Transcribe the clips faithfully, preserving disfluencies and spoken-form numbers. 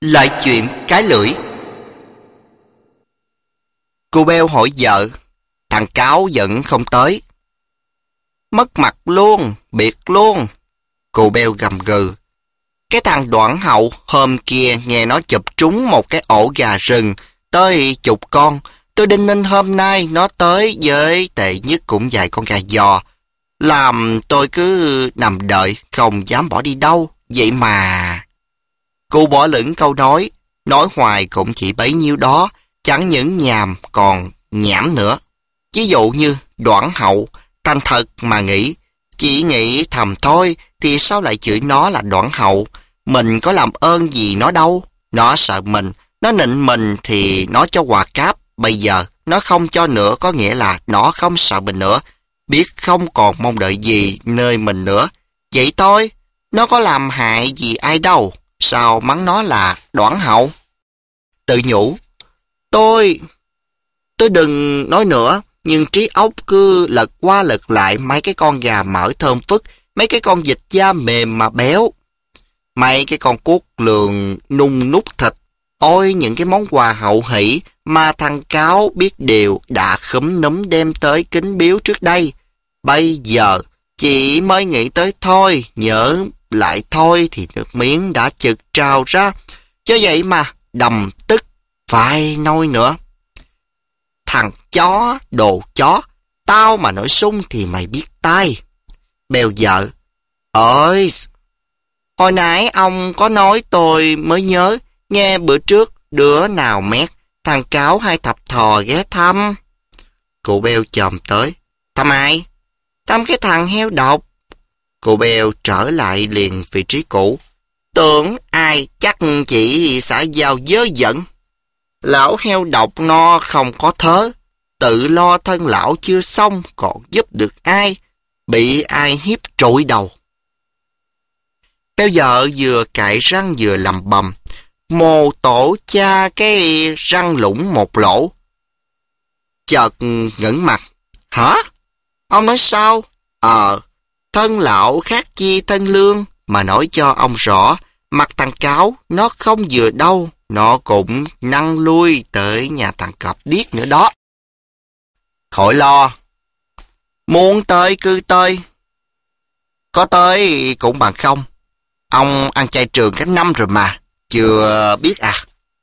Lại chuyện cái lưỡi. Cô Beo hỏi vợ, thằng Cáo vẫn không tới. Mất mặt luôn, biệt luôn. Cô Beo gầm gừ. Cái thằng Đoạn Hậu hôm kia nghe nó chụp trúng một cái ổ gà rừng, tới chục con. Tôi đinh ninh hôm nay nó tới với tệ nhất cũng vài con gà giò. Làm tôi cứ nằm đợi, không dám bỏ đi đâu. Vậy mà... Cô bỏ lửng câu nói, nói hoài cũng chỉ bấy nhiêu đó, chẳng những nhàm còn nhảm nữa. Ví dụ như Đoạn Hậu, thành thật mà nghĩ, chỉ nghĩ thầm thôi thì sao lại chửi nó là Đoạn Hậu. Mình có làm ơn gì nó đâu. Nó sợ mình, nó nịnh mình thì nó cho quà cáp. Bây giờ nó không cho nữa có nghĩa là nó không sợ mình nữa, biết không còn mong đợi gì nơi mình nữa. Vậy thôi, nó có làm hại gì ai đâu, sao mắng nó là Đoạn Hậu. Tự nhủ, tôi, tôi đừng nói nữa, nhưng trí óc cứ lật qua lật lại mấy cái con gà mỡ thơm phức, mấy cái con vịt da mềm mà béo, mấy cái con cuốc lường nung nút thịt. Ôi những cái món quà hậu hỷ mà thằng Cáo biết điều đã khúm núm đem tới kính biếu trước đây. Bây giờ chỉ mới nghĩ tới thôi, nhớ lại thôi thì nước miếng đã chực trào ra. Cho vậy mà đầm tức phải nói nữa. Thằng chó, đồ chó, tao mà nổi sung thì mày biết tai. Bèo vợ, ơi, hồi nãy ông có nói tôi mới nhớ, nghe bữa trước đứa nào mét, thằng Cáo hay thập thò ghé thăm. Cụ Beo chồm tới, thăm ai? Thăm cái thằng heo độc. Cụ Beo trở lại liền vị trí cũ. Tưởng ai chắc chỉ xã giao dớ dẫn. Lão heo độc nó không có thớ, tự lo thân lão chưa xong còn giúp được ai, bị ai hiếp trội đầu. Beo vợ vừa cạy răng vừa lầm bầm, mồ tổ cha cái răng lũng một lỗ. Chợt ngẩng mặt, hả? Ông nói sao? Ờ, thân lão khác chi thân lương, mà nói cho ông rõ, mặt thằng Cáo nó không vừa đâu, nó cũng năng lui tới nhà thằng cọp điếc nữa đó. Khỏi lo, muốn tới cứ tới, có tới cũng bằng không. Ông ăn chay trường cả năm rồi mà, chưa biết à?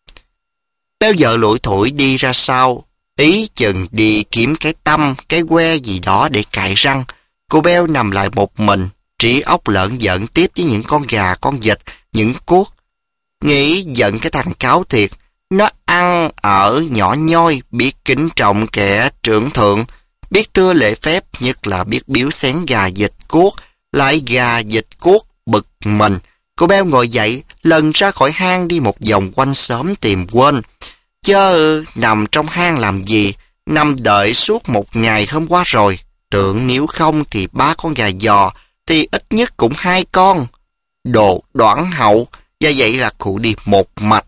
Béo vợ lủi thủi đi ra sau, ý chừng đi kiếm cái tăm, cái que gì đó để cạy răng. Cô Beo nằm lại một mình, trí óc lợn giận tiếp với những con gà, con vịt, những cuốc. Nghĩ giận cái thằng Cáo thiệt, nó ăn ở nhỏ nhoi, biết kính trọng kẻ trưởng thượng, biết thưa lễ phép, nhất là biết biếu xén gà vịt cuốc, lại gà vịt cuốc bực mình. Cô Beo ngồi dậy, lần ra khỏi hang đi một vòng quanh xóm tìm quên. Chớ nằm trong hang làm gì, nằm đợi suốt một ngày hôm qua rồi. Tưởng nếu không thì ba con gà giò, thì ít nhất cũng hai con. Đồ Đoạn Hậu, và vậy là cụ đi một mạch.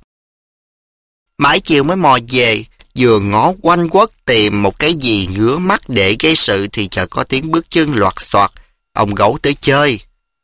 Mãi chiều mới mò về, vừa ngó quanh quất tìm một cái gì ngứa mắt để gây sự thì chợt có tiếng bước chân loạt soạt. Ông Gấu tới chơi.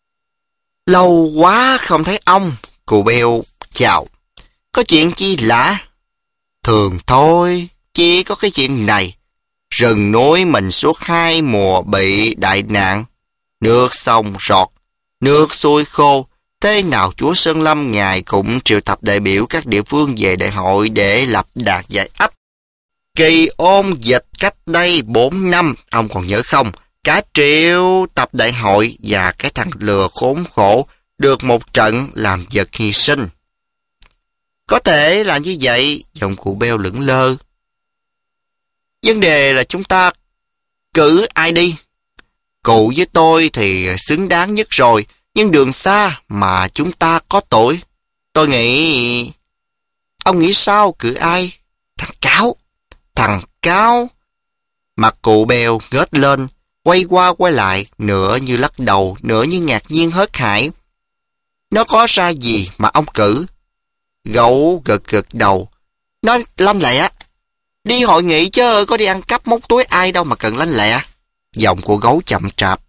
Lâu quá không thấy ông. Cụ Beo chào. Có chuyện chi lạ? Thường thôi, chỉ có cái chuyện này. Rừng núi mình suốt hai mùa bị đại nạn. Nước sông rọt, nước xuôi khô. Thế nào chúa Sơn Lâm ngài cũng triệu tập đại biểu các địa phương về đại hội để lập đạt giải ách. Kỳ ôn dịch cách đây bốn năm, ông còn nhớ không? Cả triệu tập đại hội và cái thằng lừa khốn khổ được một trận làm vật hy sinh. Có thể là như vậy, giọng cụ Beo lững lơ. Vấn đề là chúng ta cử ai đi? Cụ với tôi thì xứng đáng nhất rồi, nhưng đường xa mà chúng ta có tội. Tôi nghĩ... Ông nghĩ sao, cử ai? Thằng Cáo. Thằng Cáo. Mặt cụ Beo ngớt lên, quay qua quay lại, nửa như lắc đầu, nửa như ngạc nhiên hớt hải. Nó có ra gì mà ông cử? Gấu gật gật đầu. Nó lanh lẹ. Đi hội nghị chứ có đi ăn cắp móc túi ai đâu mà cần lanh lẹ. Giọng của Gấu chậm chạp.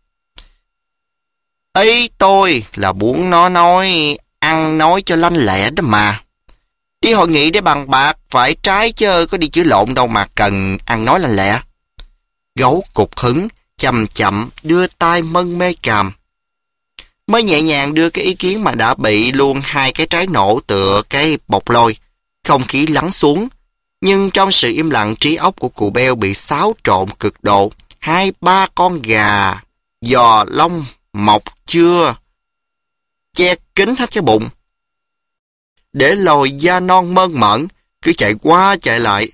Ý tôi là muốn nó nói, ăn nói cho lanh lẹ đó mà. Đi hội nghị để bằng bạc phải trái chứ có đi chửi lộn đâu mà cần ăn nói lanh lẹ. Gấu cục hứng, chậm chậm đưa tay mân mê cằm. Mới nhẹ nhàng đưa cái ý kiến mà đã bị luôn hai cái trái nổ tựa cái bọc lôi. Không khí lắng xuống, nhưng trong sự im lặng trí óc của cụ Beo bị xáo trộn cực độ. Hai ba con gà, giò lông, mọc chưa, che kín hết cái bụng. Để lồi da non mơn mởn, cứ chạy qua chạy lại.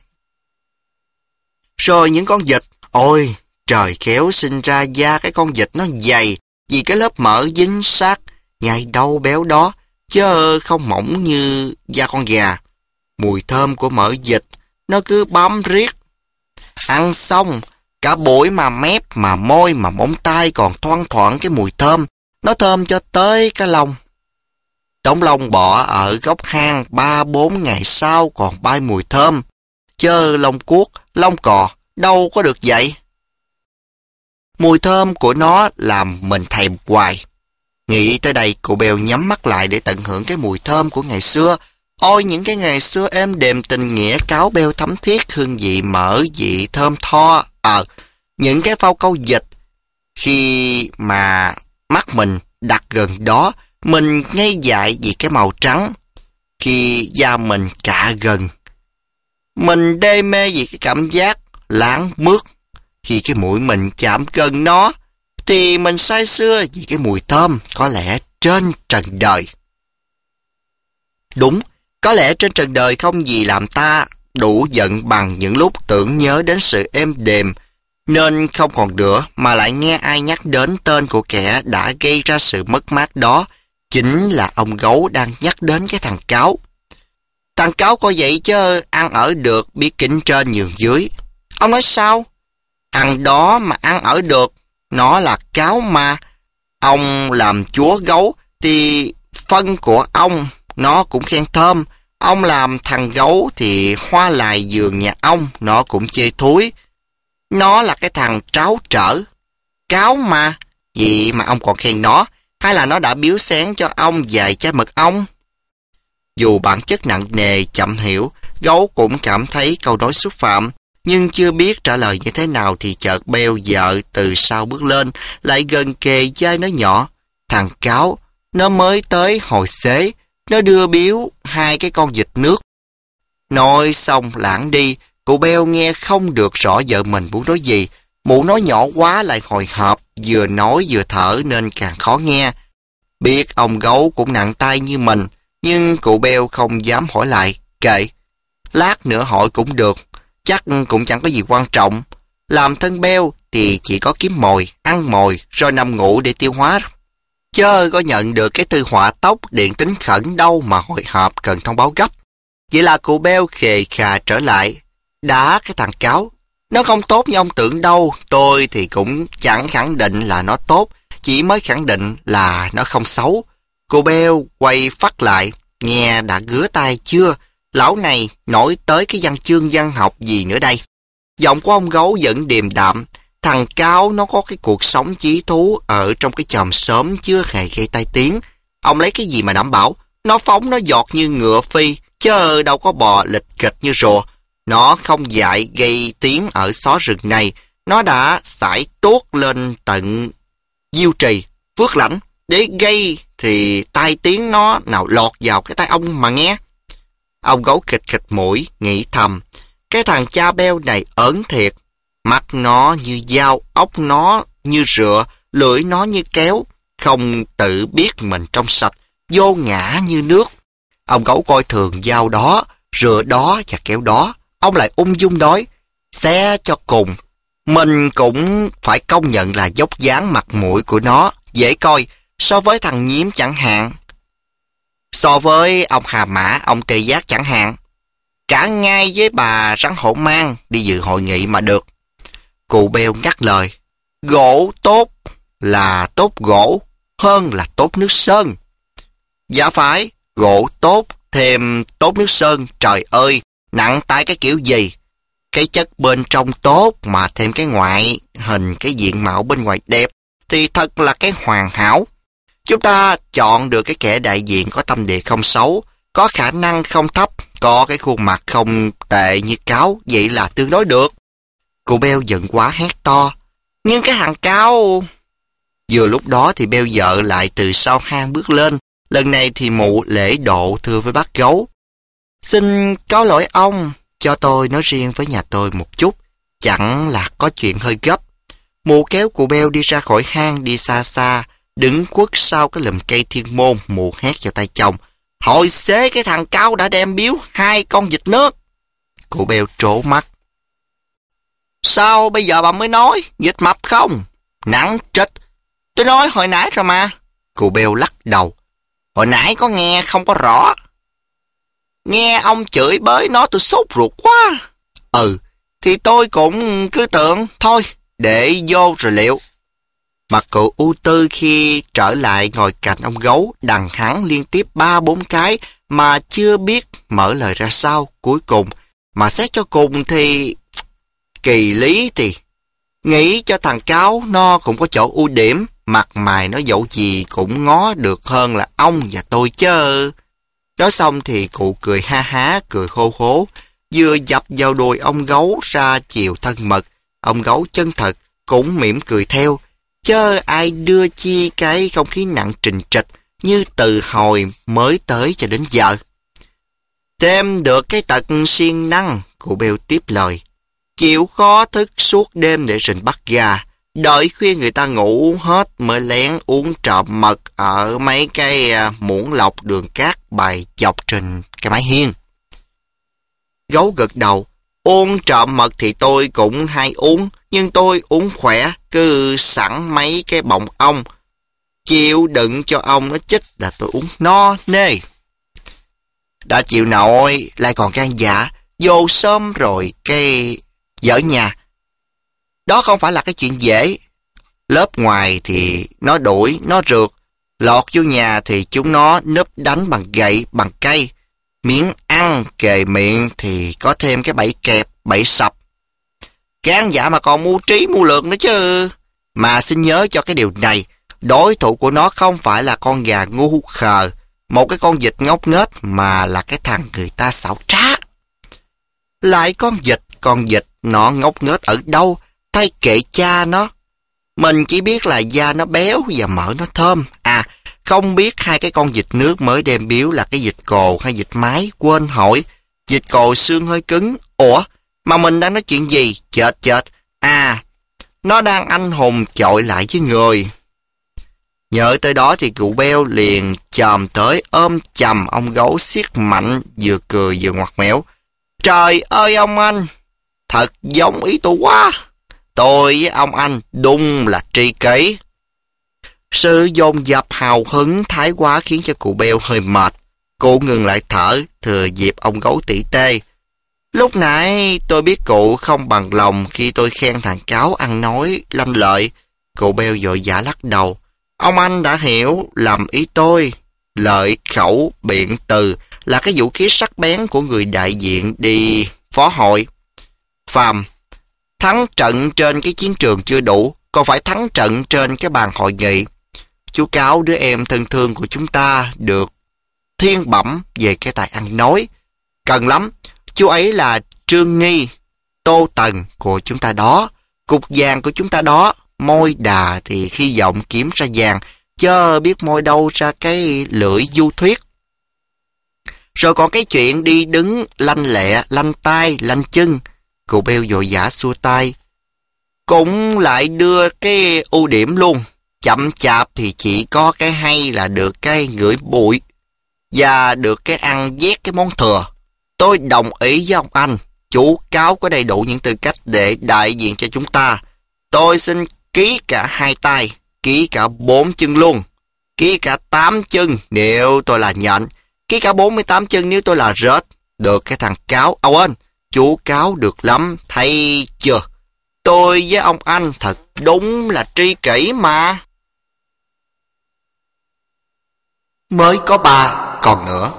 Rồi những con vịt, ôi, trời khéo sinh ra da cái con vịt nó dày, vì cái lớp mỡ dính sát, nhai đâu béo đó, chứ không mỏng như da con gà. Mùi thơm của mỡ vịt, nó cứ bám riết. Ăn xong, cả buổi mà mép, mà môi, mà móng tay còn thoang thoảng cái mùi thơm, nó thơm cho tới cái lông. Đống lông bọ ở góc hang ba bốn ngày sau còn bay mùi thơm, chớ lông cuốc, lông cò, đâu có được vậy. Mùi thơm của nó làm mình thèm hoài. Nghĩ tới đây, cụ Beo nhắm mắt lại để tận hưởng cái mùi thơm của ngày xưa. Ôi, những cái ngày xưa êm đềm tình nghĩa cáo beo thấm thiết, hương vị mỡ vị thơm tho. Ờ, những cái phao câu vịt, khi mà mắt mình đặt gần đó, mình ngây dại vì cái màu trắng. Khi da mình cạ gần, mình đê mê vì cái cảm giác láng mướt. Khi cái mũi mình chạm gần nó, thì mình say sưa vì cái mùi thơm có lẽ trên trần đời. Đúng, có lẽ trên trần đời không gì làm ta đủ giận bằng những lúc tưởng nhớ đến sự êm đềm, nên không còn nữa mà lại nghe ai nhắc đến tên của kẻ đã gây ra sự mất mát đó. Chính là ông gấu đang nhắc đến cái thằng cáo. Thằng cáo coi vậy chứ ăn ở được, biết kính trên nhường dưới. Ông nói sao? Ăn đó mà ăn ở được, nó là cáo mà. Ông làm chúa gấu thì phân của ông nó cũng khen thơm. Ông làm thằng gấu thì hoa lại giường nhà ông nó cũng chê thúi. Nó là cái thằng tráo trở. Cáo mà, vậy mà ông còn khen nó, hay là nó đã biếu xén cho ông vài chai mật ong? Dù bản chất nặng nề, chậm hiểu, gấu cũng cảm thấy câu nói xúc phạm, nhưng chưa biết trả lời như thế nào thì chợt Beo vợ từ sau bước lên, lại gần kề vai nó nhỏ. Thằng cáo, nó mới tới hồi xế, nó đưa biếu hai cái con vịt nước. Nói xong lãng đi, cụ Beo nghe không được rõ vợ mình muốn nói gì. Mụ nói nhỏ quá lại hồi hộp, vừa nói vừa thở nên càng khó nghe. Biết ông gấu cũng nặng tay như mình, nhưng cụ Beo không dám hỏi lại, kệ. Lát nữa hỏi cũng được, chắc cũng chẳng có gì quan trọng. Làm thân Beo thì chỉ có kiếm mồi, ăn mồi, rồi nằm ngủ để tiêu hóa. Chớ có nhận được cái thư họa tốc điện tính khẩn đâu mà hồi hộp cần thông báo gấp. Vậy là cụ Beo khề khà trở lại. Đã cái thằng cáo, nó không tốt như ông tưởng đâu, tôi thì cũng chẳng khẳng định là nó tốt, chỉ mới khẳng định là nó không xấu. Cô Beo quay phát lại, nghe đã gứa tai chưa? Lão này nổi tới cái văn chương văn học gì nữa đây? Giọng của ông gấu vẫn điềm đạm. Thằng cáo nó có cái cuộc sống chí thú ở trong cái chòm xóm chưa hề gây tai tiếng. Ông lấy cái gì mà đảm bảo? Nó phóng nó giọt như ngựa phi, chứ đâu có bò lịch kịch như rùa. Nó không dại gây tiếng ở xó rừng này. Nó đã sải tuốt lên tận Diêu Trì, Phước Lãnh để gây thì tai tiếng nó nào lọt vào cái tai ông mà nghe. Ông gấu khịt khịt mũi, nghĩ thầm, cái thằng cha Beo này ớn thiệt. Mắt nó như dao, ốc nó như rựa, lưỡi nó như kéo, không tự biết mình trong sạch, vô ngã như nước. Ông gấu coi thường dao đó, rựa đó và kéo đó. Ông lại ung dung nói, xé cho cùng. Mình cũng phải công nhận là dốc dáng mặt mũi của nó dễ coi so với thằng nhím chẳng hạn. So với ông Hà Mã, ông Tê Giác chẳng hạn. Cả ngay với bà Rắn Hổ Mang đi dự hội nghị mà được. Cụ Beo ngắt lời, gỗ tốt là tốt gỗ hơn là tốt nước sơn. Dạ phải, gỗ tốt thêm tốt nước sơn, trời ơi, nặng tay cái kiểu gì? Cái chất bên trong tốt mà thêm cái ngoại hình, cái diện mạo bên ngoài đẹp thì thật là cái hoàn hảo. Chúng ta chọn được cái kẻ đại diện có tâm địa không xấu, có khả năng không thấp, có cái khuôn mặt không tệ như cáo, vậy là tương đối được. Cụ Beo giận quá hét to. Nhưng cái thằng cáo... Vừa lúc đó thì Beo vợ lại từ sau hang bước lên. Lần này thì mụ lễ độ thưa với bác gấu. Xin có lỗi ông, cho tôi nói riêng với nhà tôi một chút. Chẳng là có chuyện hơi gấp. Mụ kéo cụ Beo đi ra khỏi hang, đi xa xa, đứng quất sau cái lùm cây thiên môn. Mụ hét vào tay chồng. Hồi xế cái thằng cáo đã đem biếu hai con vịt nước. Cụ Beo trố mắt. Sao bây giờ bà mới nói? Vịt mập không? Nặng trịch. Tôi nói hồi nãy rồi mà. Cụ Beo lắc đầu. Hồi nãy có nghe không có rõ. Nghe ông chửi bới nó tôi sốt ruột quá. Ừ, thì tôi cũng cứ tưởng. Thôi, để vô rồi liệu. Mặt cụ ưu tư khi trở lại ngồi cạnh ông gấu, đằng hắn liên tiếp ba bốn cái mà chưa biết mở lời ra sao. Cuối cùng, mà xét cho cùng thì... Kỳ lý thì... Nghĩ cho thằng cáo nó cũng có chỗ ưu điểm. Mặt mày nó dẫu gì cũng ngó được hơn là ông và tôi chứ. Nói xong thì cụ cười ha há, cười khô khố, vừa dập vào đùi ông gấu ra chiều thân mật. Ông gấu chân thật cũng mỉm cười theo, chớ ai đưa chi cái không khí nặng trình trịch như từ hồi mới tới cho đến giờ. Thêm được cái tật siêng năng, cụ Beo tiếp lời, chịu khó thức suốt đêm để rình bắt gà, đợi khuya người ta ngủ hết mới lén uống trộm mật ở mấy cái muỗng lọc đường cát bày dọc trên cái mái hiên. Gấu gật đầu. Uống trộm mật thì tôi cũng hay uống, nhưng tôi uống khỏe, cứ sẵn mấy cái bọng ong. Chịu đựng cho ông nó chích là tôi uống no nê. Đã chịu nổi, lại còn gan dạ, vô sớm rồi cái dở nhà. Đó không phải là cái chuyện dễ. Lớp ngoài thì nó đuổi, nó rượt. Lọt vô nhà thì chúng nó núp đánh bằng gậy, bằng cây. Miếng ăn kề miệng thì có thêm cái bẫy kẹp, bẫy sập. Gan dạ mà còn mưu trí mưu lược nữa chứ. Mà xin nhớ cho cái điều này, đối thủ của nó không phải là con gà ngu khờ, một cái con vịt ngốc nghếch, mà là cái thằng người ta xảo trá. Lại con vịt, con vịt nó ngốc nghếch ở đâu, thay kệ cha nó. Mình chỉ biết là da nó béo và mỡ nó thơm. À, không biết hai cái con vịt nước mới đem biếu là cái vịt cồ hay vịt mái, quên hỏi. Vịt cồ xương hơi cứng. Ủa, mà mình đang nói chuyện gì? Chết chết. À, nó đang anh hùng chọi lại với người. Nhớ tới đó thì cụ Beo liền chồm tới ôm chầm ông gấu siết mạnh, vừa cười vừa ngoặt mẻo. Trời ơi ông anh, thật giống ý tôi quá. Tôi với ông anh đúng là tri kỷ. Sự dồn dập hào hứng thái quá khiến cho cụ Beo hơi mệt. Cụ ngừng lại thở, thừa dịp ông gấu tỉ tê. Lúc nãy tôi biết cụ không bằng lòng khi tôi khen thằng cáo ăn nói lanh lợi. Cụ Beo vội vã lắc đầu. Ông anh đã hiểu lầm ý tôi. Lợi khẩu biện từ là cái vũ khí sắc bén của người đại diện đi phó hội. Phàm, thắng trận trên cái chiến trường chưa đủ, còn phải thắng trận trên cái bàn hội nghị. Chú cáo đứa em thân thương của chúng ta được thiên bẩm về cái tài ăn nói. Cần lắm, chú ấy là Trương Nghi, Tô Tần của chúng ta đó, cục vàng của chúng ta đó. Môi đà thì khi giọng kiếm ra vàng, chớ biết môi đâu ra cái lưỡi du thuyết. Rồi còn cái chuyện đi đứng lanh lẹ, lanh tay, lanh chân. Cụ Beo vội vã xua tay. Cũng lại đưa cái ưu điểm luôn. Chậm chạp thì chỉ có cái hay là được cái ngửi bụi và được cái ăn vét cái món thừa. Tôi đồng ý với ông anh. Chú cáo có đầy đủ những tư cách để đại diện cho chúng ta. Tôi xin ký cả hai tay, ký cả bốn chân luôn, ký cả tám chân nếu tôi là nhện, ký cả bốn mươi tám chân nếu tôi là rết. Được cái thằng cáo, à quên, chú cáo được lắm, thấy chưa? Tôi với ông anh thật đúng là tri kỷ mà. Mới có ba, còn nữa.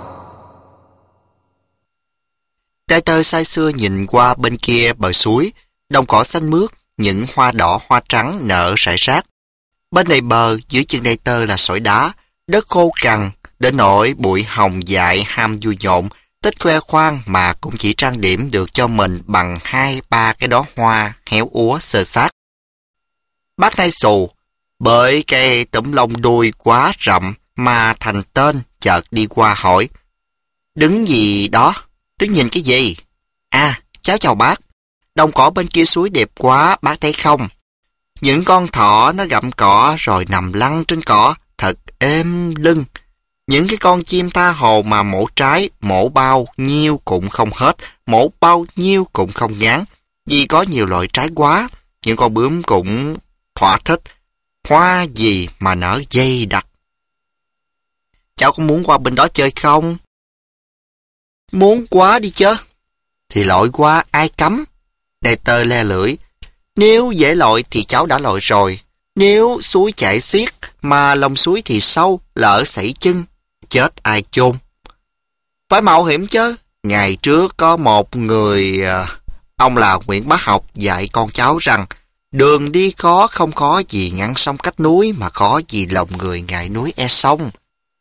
Đại tơ say sưa nhìn qua bên kia bờ suối, đồng cỏ xanh mướt, những hoa đỏ hoa trắng nở rải rác. Bên này bờ, dưới chân đại tơ là sỏi đá, đất khô cằn, đến nỗi bụi hồng dại ham vui nhộn, Tích khoe khoang mà cũng chỉ trang điểm được cho mình bằng hai ba cái đóa hoa héo úa xơ xác. Bác Nai Xù, bởi cái tủm lông đuôi quá rậm mà thành tên, chợt đi qua hỏi. Đứng gì đó? Đứng nhìn cái gì? À, cháu chào bác. Đồng cỏ bên kia suối đẹp quá, bác thấy không? Những con thỏ nó gặm cỏ rồi nằm lăn trên cỏ, thật êm lưng. Những cái con chim tha hồ mà mổ trái, mổ bao nhiêu cũng không hết, mổ bao nhiêu cũng không ngán. Vì có nhiều loại trái quá, những con bướm cũng thỏa thích. Hoa gì mà nở dây đặc. Cháu có muốn qua bên đó chơi không? Muốn quá đi chứ. Thì lội qua ai cấm? Đại tơ le lưỡi. Nếu dễ lội thì cháu đã lội rồi. Nếu suối chảy xiết mà lòng suối thì sâu, lỡ sảy chân, chết ai chôn. Phải mạo hiểm chứ. Ngày trước có một người, ông là Nguyễn Bá Học, dạy con cháu rằng đường đi khó không khó gì ngăn sông cách núi, mà khó gì lòng người ngại núi e sông.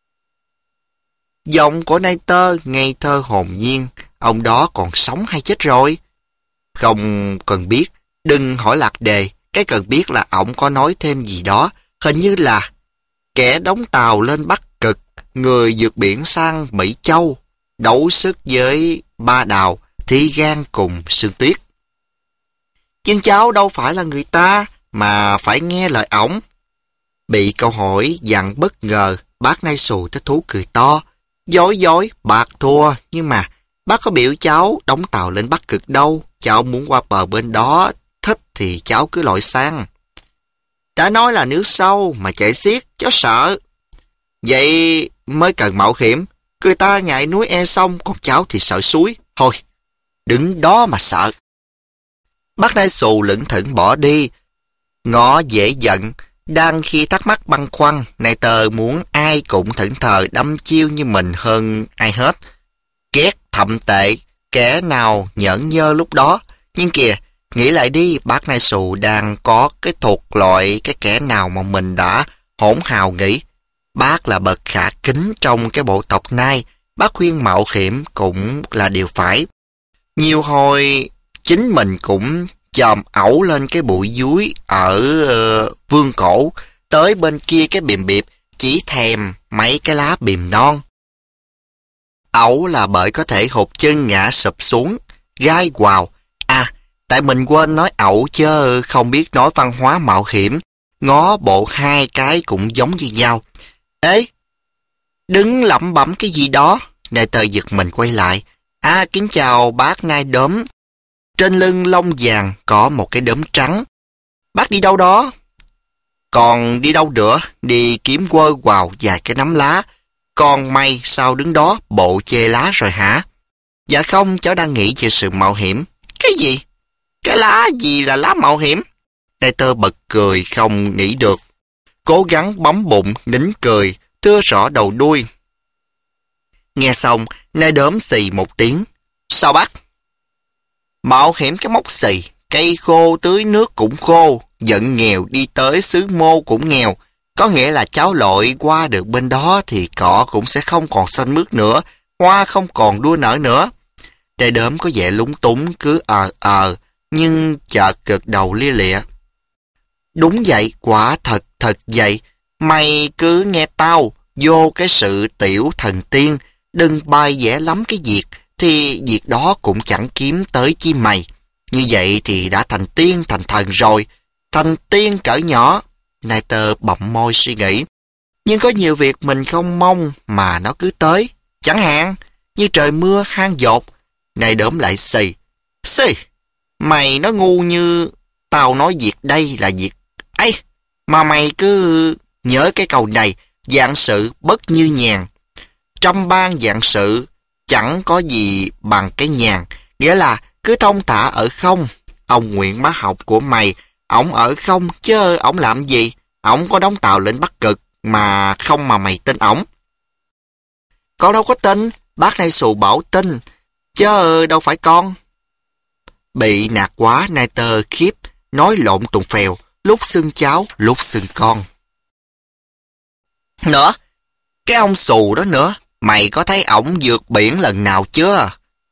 Giọng của Nai Tơ ngây thơ hồn nhiên. Ông đó còn sống hay chết rồi? Không cần biết, đừng hỏi lạc đề. Cái cần biết là ổng có nói thêm gì đó. Hình như là kẻ đóng tàu lên Bắc Cực, người vượt biển sang Mỹ Châu, đấu sức với Ba Đào, Thi Gan cùng Sương Tuyết. Nhưng cháu đâu phải là người ta mà phải nghe lời ổng. Bị câu hỏi dặn bất ngờ, bác Nai Xù thích thú cười to. Dối dối, bạc thua, nhưng mà bác có biểu cháu đóng tàu lên Bắc Cực đâu. Cháu muốn qua bờ bên đó, thích thì cháu cứ lội sang. Đã nói là nước sâu mà chảy xiết, cháu sợ. Vậy mới cần mạo hiểm. Người ta ngại núi e sông, còn cháu thì sợ suối. Thôi, đứng đó mà sợ. Bác Nai Xù lững thững bỏ đi. Ngõ dễ giận. Đang khi thắc mắc băn khoăn, Nai Tơ muốn ai cũng thẫn thờ đâm chiêu như mình hơn ai hết. Ghét thậm tệ, kẻ nào nhởn nhơ lúc đó. Nhưng kìa, nghĩ lại đi, bác Nai Xù đang có cái thuộc loại cái kẻ nào mà mình đã hỗn hào nghĩ. Bác là bậc khả kính trong cái bộ tộc Nai, bác khuyên mạo hiểm cũng là điều phải. Nhiều hồi chính mình cũng chòm ẩu lên cái bụi dúi ở uh, vương cổ, tới bên kia cái bìm biệp, chỉ thèm mấy cái lá bìm non. Ẩu là bởi có thể hụt chân ngã sụp xuống, gai quào. À, tại mình quên nói ẩu chứ không biết nói văn hóa mạo hiểm, ngó bộ hai cái cũng giống như nhau. Ê, đứng lẩm bẩm cái gì đó. Nai Tơ giật mình quay lại. À, kính chào bác Nai Đốm. Trên lưng lông vàng có một cái đốm trắng. Bác đi đâu đó? Còn đi đâu nữa? Đi kiếm quơ quào vài cái nắm lá. Còn mày sao đứng đó bộ chê lá rồi hả? Dạ không, cháu đang nghĩ về sự mạo hiểm. Cái gì? Cái lá gì là lá mạo hiểm? Nai Tơ bật cười không nghĩ được. Cố gắng bấm bụng, nín cười, thưa rõ đầu đuôi. Nghe xong, Nai Đốm xì một tiếng. Sao bác? Mạo hiểm cái mốc xì, cây khô tưới nước cũng khô, giận nghèo đi tới xứ Mô cũng nghèo. Có nghĩa là cháu lội qua được bên đó thì cỏ cũng sẽ không còn xanh mướt nữa, hoa không còn đua nở nữa. Nai Đốm có vẻ lúng túng cứ ờ ờ, nhưng chợt gật đầu lia lịa. Đúng vậy, quả thật thật vậy. Mày cứ nghe tao, vô cái sự tiểu thần tiên, đừng bài vẽ lắm cái việc, thì việc đó cũng chẳng kiếm tới chi mày. Như vậy thì đã thành tiên thành thần rồi, thành tiên cỡ nhỏ. Nai Tơ bậm môi suy nghĩ. Nhưng có nhiều việc mình không mong mà nó cứ tới. Chẳng hạn như trời mưa hang dột. Nai Đốm lại xì. Xì, mày nó ngu như tao nói việc đây là việc ấy, mà mày cứ nhớ cái câu này, vạn sự bất như nhàn. Trăm ban vạn sự chẳng có gì bằng cái nhàn, nghĩa là cứ thông thả ở không. Ông Nguyễn Bá Học của mày, ổng ở không chứ ổng làm gì? Ổng có đóng tàu lên Bắc Cực mà không mà mày tin ổng. Con đâu có tin, bác Nai Xù bảo tin, chứ đâu phải con. Bị nạt quá, Nai Tơ khiếp, nói lộn tùng phèo, lúc xưng cháu, lúc xưng con. Nữa, cái ông Xù đó nữa, Mày có thấy ổng vượt biển lần nào chưa?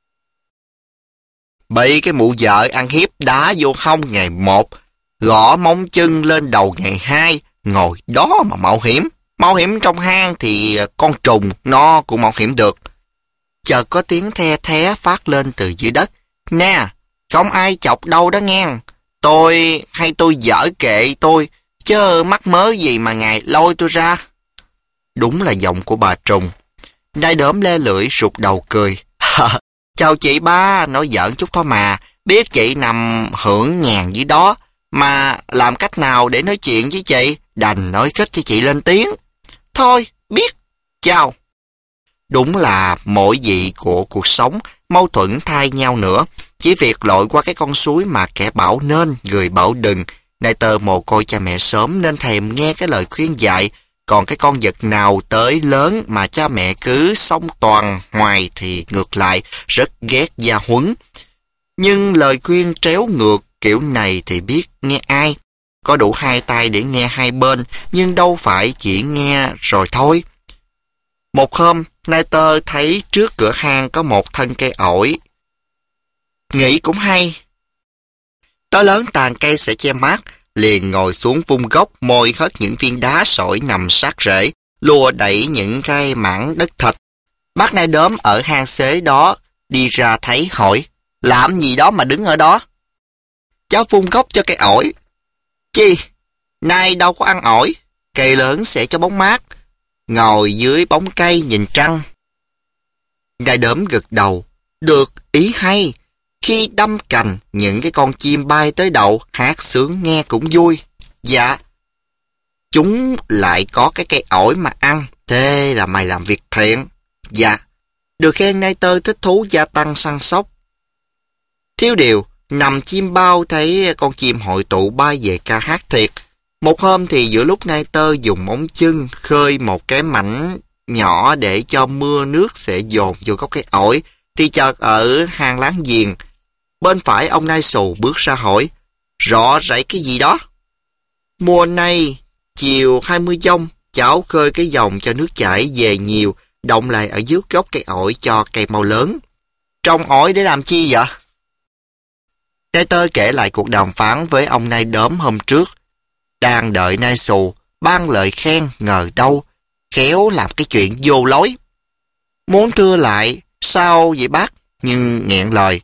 Bị cái mụ vợ ăn hiếp đá vô hông ngày một, gõ móng chân lên đầu ngày hai, ngồi đó mà mạo hiểm. Mạo hiểm trong hang thì con trùng nó cũng mạo hiểm được. Chợt có tiếng the thé phát lên từ dưới đất. Nè, không ai chọc đâu đó nghe. Tôi hay tôi dở kệ tôi, chứ mắc mớ gì mà ngài lôi tôi ra. Đúng là giọng của bà trùng. Nai đốm le lưỡi rụt đầu cười. Chào chị ba, nói giỡn chút thôi mà. Biết chị nằm hưởng nhàn dưới đó, mà làm cách nào để nói chuyện với chị? Đành nói khích cho chị lên tiếng. Thôi, biết. Chào. Đúng là mỗi vị của cuộc sống mâu thuẫn thay nhau nữa. Chỉ việc lội qua cái con suối mà kẻ bảo nên, người bảo đừng. Nai tơ mồ côi cha mẹ sớm nên thèm nghe cái lời khuyên dạy. Còn cái con vật nào tới lớn mà cha mẹ cứ xông toàn hoài thì ngược lại rất ghét gia huấn. Nhưng lời khuyên tréo ngược kiểu này thì biết nghe ai. Có đủ hai tay để nghe hai bên, nhưng đâu phải chỉ nghe rồi thôi. Một hôm, Nai tơ thấy trước cửa hang có một thân cây ổi. Nghĩ cũng hay. Đó lớn tàn cây sẽ che mát, liền ngồi xuống vung gốc môi hết những viên đá sỏi nằm sát rễ, lùa đẩy những cái mảng đất thịt. Bác Nai đốm ở hang xế đó đi ra thấy hỏi, làm gì đó mà đứng ở đó? Cháu vung gốc cho cây ổi. Chi? Nay đâu có ăn ổi, cây lớn sẽ cho bóng mát. Ngồi dưới bóng cây nhìn trăng. Nai đốm gật đầu. Được, ý hay. Khi đâm cành, những cái con chim bay tới đậu, hát sướng nghe cũng vui. Dạ. Chúng lại có cái cây ổi mà ăn. Thế là mày làm việc thiện. Dạ. Được khen Nai tơ thích thú gia tăng săn sóc. Thiếu điều, nằm chim bao thấy con chim hội tụ bay về ca hát thiệt. Một hôm thì giữa lúc Nai tơ dùng móng chân khơi một cái mảnh nhỏ để cho mưa nước sẽ dồn vô gốc cây ổi, thì chợt ở hang láng giềng, bên phải ông Nai xù bước ra hỏi, rõ rảy cái gì đó? Mùa này, chiều hai mươi dông, cháu khơi cái dòng cho nước chảy về nhiều, động lại ở dưới gốc cây ổi cho cây mau lớn. Trồng ổi để làm chi vậy? Nai tơ kể lại cuộc đàm phán với ông Nai đốm hôm trước. Đang đợi Nai xù ban lời khen, ngờ đâu khéo làm cái chuyện vô lối. Muốn thưa lại, sao vậy bác? Nhưng nghẹn lời.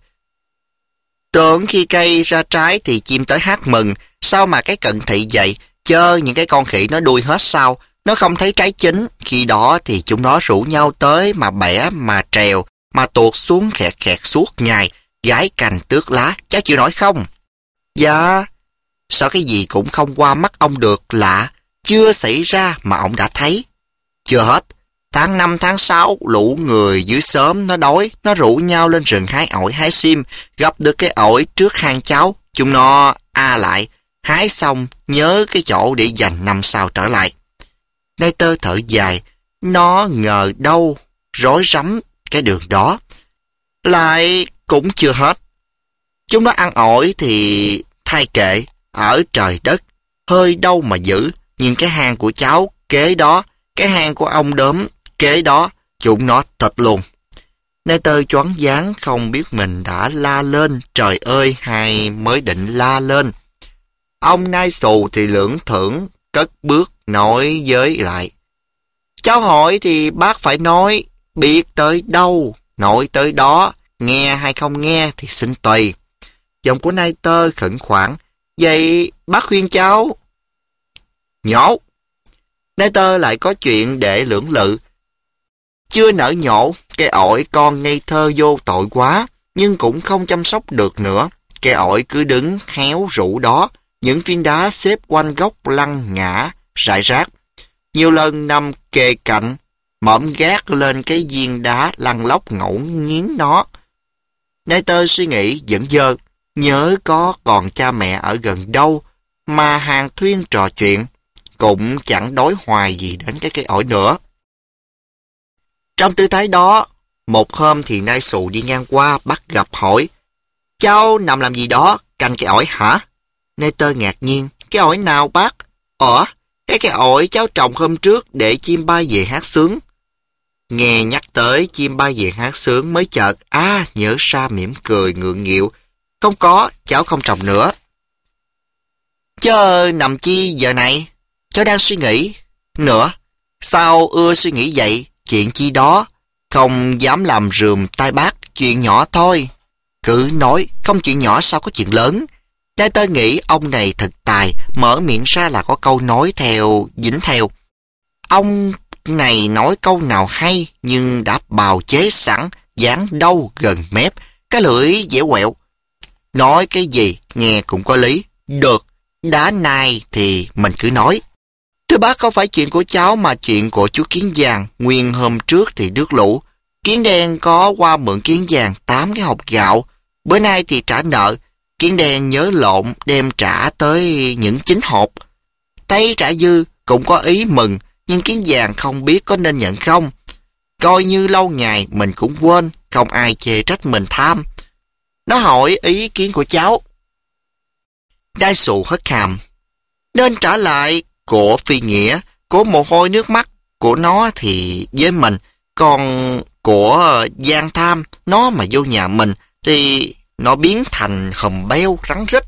Tưởng khi cây ra trái thì chim tới hát mừng, sao mà cái cận thị vậy? Chớ những cái con khỉ nó đuôi hết sao? Nó không thấy trái chín, khi đó thì chúng nó rủ nhau tới mà bẻ, mà trèo, mà tuột xuống khẹt khẹt suốt ngày, gái cành tước lá, cháu chịu nổi không? Dạ. Sao cái gì cũng không qua mắt ông được, lạ, chưa xảy ra mà ông đã thấy. Chưa hết, tháng năm tháng sáu, lũ người dưới xóm nó đói, nó rủ nhau lên rừng hái ổi hái sim, gặp được cái ổi trước hang cháu, chúng nó a lại, hái xong nhớ cái chỗ để dành năm sau trở lại. Nai tơ thở dài, nó ngờ đâu rối rắm cái đường đó. Lại cũng chưa hết. Chúng nó ăn ổi thì thay kệ, ở trời đất, hơi đâu mà giữ, nhưng cái hang của cháu kế đó, cái hang của ông đốm kế đó, chúng nó thịt luôn. Nai tơ choáng váng không biết mình đã la lên, trời ơi, hay mới định la lên. Ông Nai xù thì lưỡng thưởng, cất bước nói với lại. Cháu hỏi thì bác phải nói, biết tới đâu, nói tới đó, nghe hay không nghe thì xin tùy. Giọng của Nai tơ khẩn khoản, vậy bác khuyên cháu. Nhổ. Nai tơ lại có chuyện để lưỡng lự. Chưa nở nhổ, cây ổi con ngây thơ vô tội quá, nhưng cũng không chăm sóc được nữa. Cây ổi cứ đứng héo rũ đó, những viên đá xếp quanh gốc lăn ngã, rải rác. Nhiều lần nằm kề cạnh, mõm gác lên cái viên đá lăn lóc ngẫu nghiến nó. Nai tơ suy nghĩ vẫn dơ, nhớ có còn cha mẹ ở gần đâu, mà hàng thuyên trò chuyện, cũng chẳng đối hoài gì đến cái cây ổi nữa. Trong tư thái đó, một hôm thì Nai xù đi ngang qua bắt gặp hỏi, cháu nằm làm gì đó, canh cây ổi hả? Nai tơ ngạc nhiên, cái ổi nào bác? Ủa, cái cây ổi cháu trồng hôm trước để chim bay về hát sướng. nghe nhắc tới chim bay về hát sướng mới chợt à nhớ ra mỉm cười ngượng nghịu. Không có, cháu không trồng nữa. Chớ nằm chi giờ này? Cháu đang suy nghĩ. Nữa, sao ưa suy nghĩ vậy? Chuyện chi đó? Không dám làm rườm tai bác, chuyện nhỏ thôi. Cứ nói, không chuyện nhỏ sao có chuyện lớn. Nay tôi nghĩ ông này thật tài, mở miệng ra là có câu nói theo, dính theo. Ông này nói câu nào hay, nhưng đã bào chế sẵn, dán đâu gần mép, cái lưỡi dẻo quẹo. Nói cái gì, nghe cũng có lý. Được, đã nay thì mình cứ nói. Thưa bác, không phải chuyện của cháu mà chuyện của chú Kiến Vàng. Nguyên hôm trước thì nước lũ. Kiến Đen có qua mượn Kiến Vàng tám cái hộp gạo. Bữa nay thì trả nợ. Kiến Đen nhớ lộn đem trả tới những chín hộp. Thấy trả dư cũng có ý mừng, nhưng Kiến Vàng không biết có nên nhận không. Coi như lâu ngày mình cũng quên, không ai chê trách mình tham. Nó hỏi ý kiến của cháu. Đai Sụ hất hàm. Nên trả lại của phi nghĩa, của mồ hôi nước mắt của nó thì với mình, còn của gian tham nó mà vô nhà mình thì nó biến thành hùm beo rắn rít.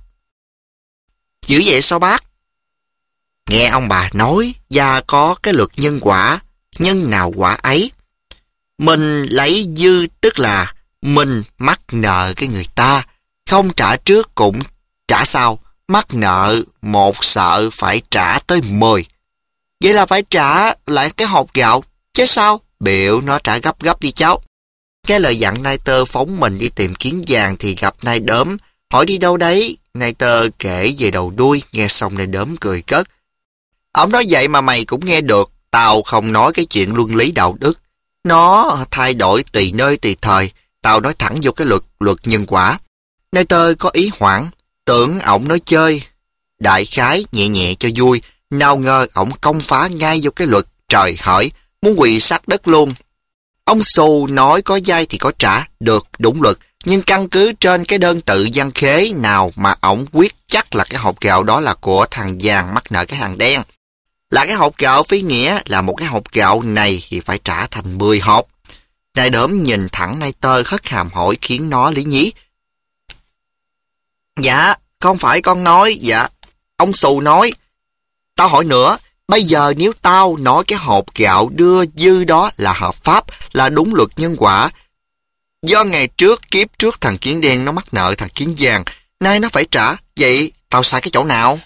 Dữ vậy sao bác? Nghe ông bà nói và có cái luật nhân quả, nhân nào quả ấy. Mình lấy dư tức là mình mắc nợ cái người ta, không trả trước cũng trả sau. Mắc nợ một sợ phải trả tới mười. Vậy là phải trả lại cái hộp gạo, chứ sao? Biểu nó trả gấp gấp đi cháu. Cái lời dặn Nai Tơ phóng mình đi tìm Kiến Vàng thì gặp Nai Đốm, hỏi đi đâu đấy. Nai Tơ kể về đầu đuôi, nghe xong Nai Đốm cười cất. Ông nói vậy mà mày cũng nghe được, tao không nói cái chuyện luân lý đạo đức. Nó thay đổi tùy nơi tùy thời, tao nói thẳng vô cái luật, luật nhân quả. Nai Tơ có ý hoảng, tưởng ổng nói chơi. Đại khái nhẹ nhẹ cho vui, nào ngờ ổng công phá ngay vô cái luật, trời hỡi, muốn quỳ sát đất luôn. Ông Xu nói có dai thì có trả, được đúng luật, nhưng căn cứ trên cái đơn tự văn khế nào mà ổng quyết chắc là cái hộp gạo đó là của thằng Vàng mắc nợ cái thằng Đen. Là cái hộp gạo phi nghĩa là một cái hộp gạo này thì phải trả thành mười hộp. Nai Đốm nhìn thẳng Nai Tơ hất hàm hỏi khiến nó lý nhí. Dạ, không phải con nói, dạ, ông Xù nói. Tao hỏi nữa, bây giờ nếu tao nói cái hộp gạo đưa dư đó là hợp pháp, là đúng luật nhân quả. Do ngày trước, kiếp trước thằng Kiến Đen nó mắc nợ thằng Kiến Vàng, nay nó phải trả, vậy tao sai cái chỗ nào?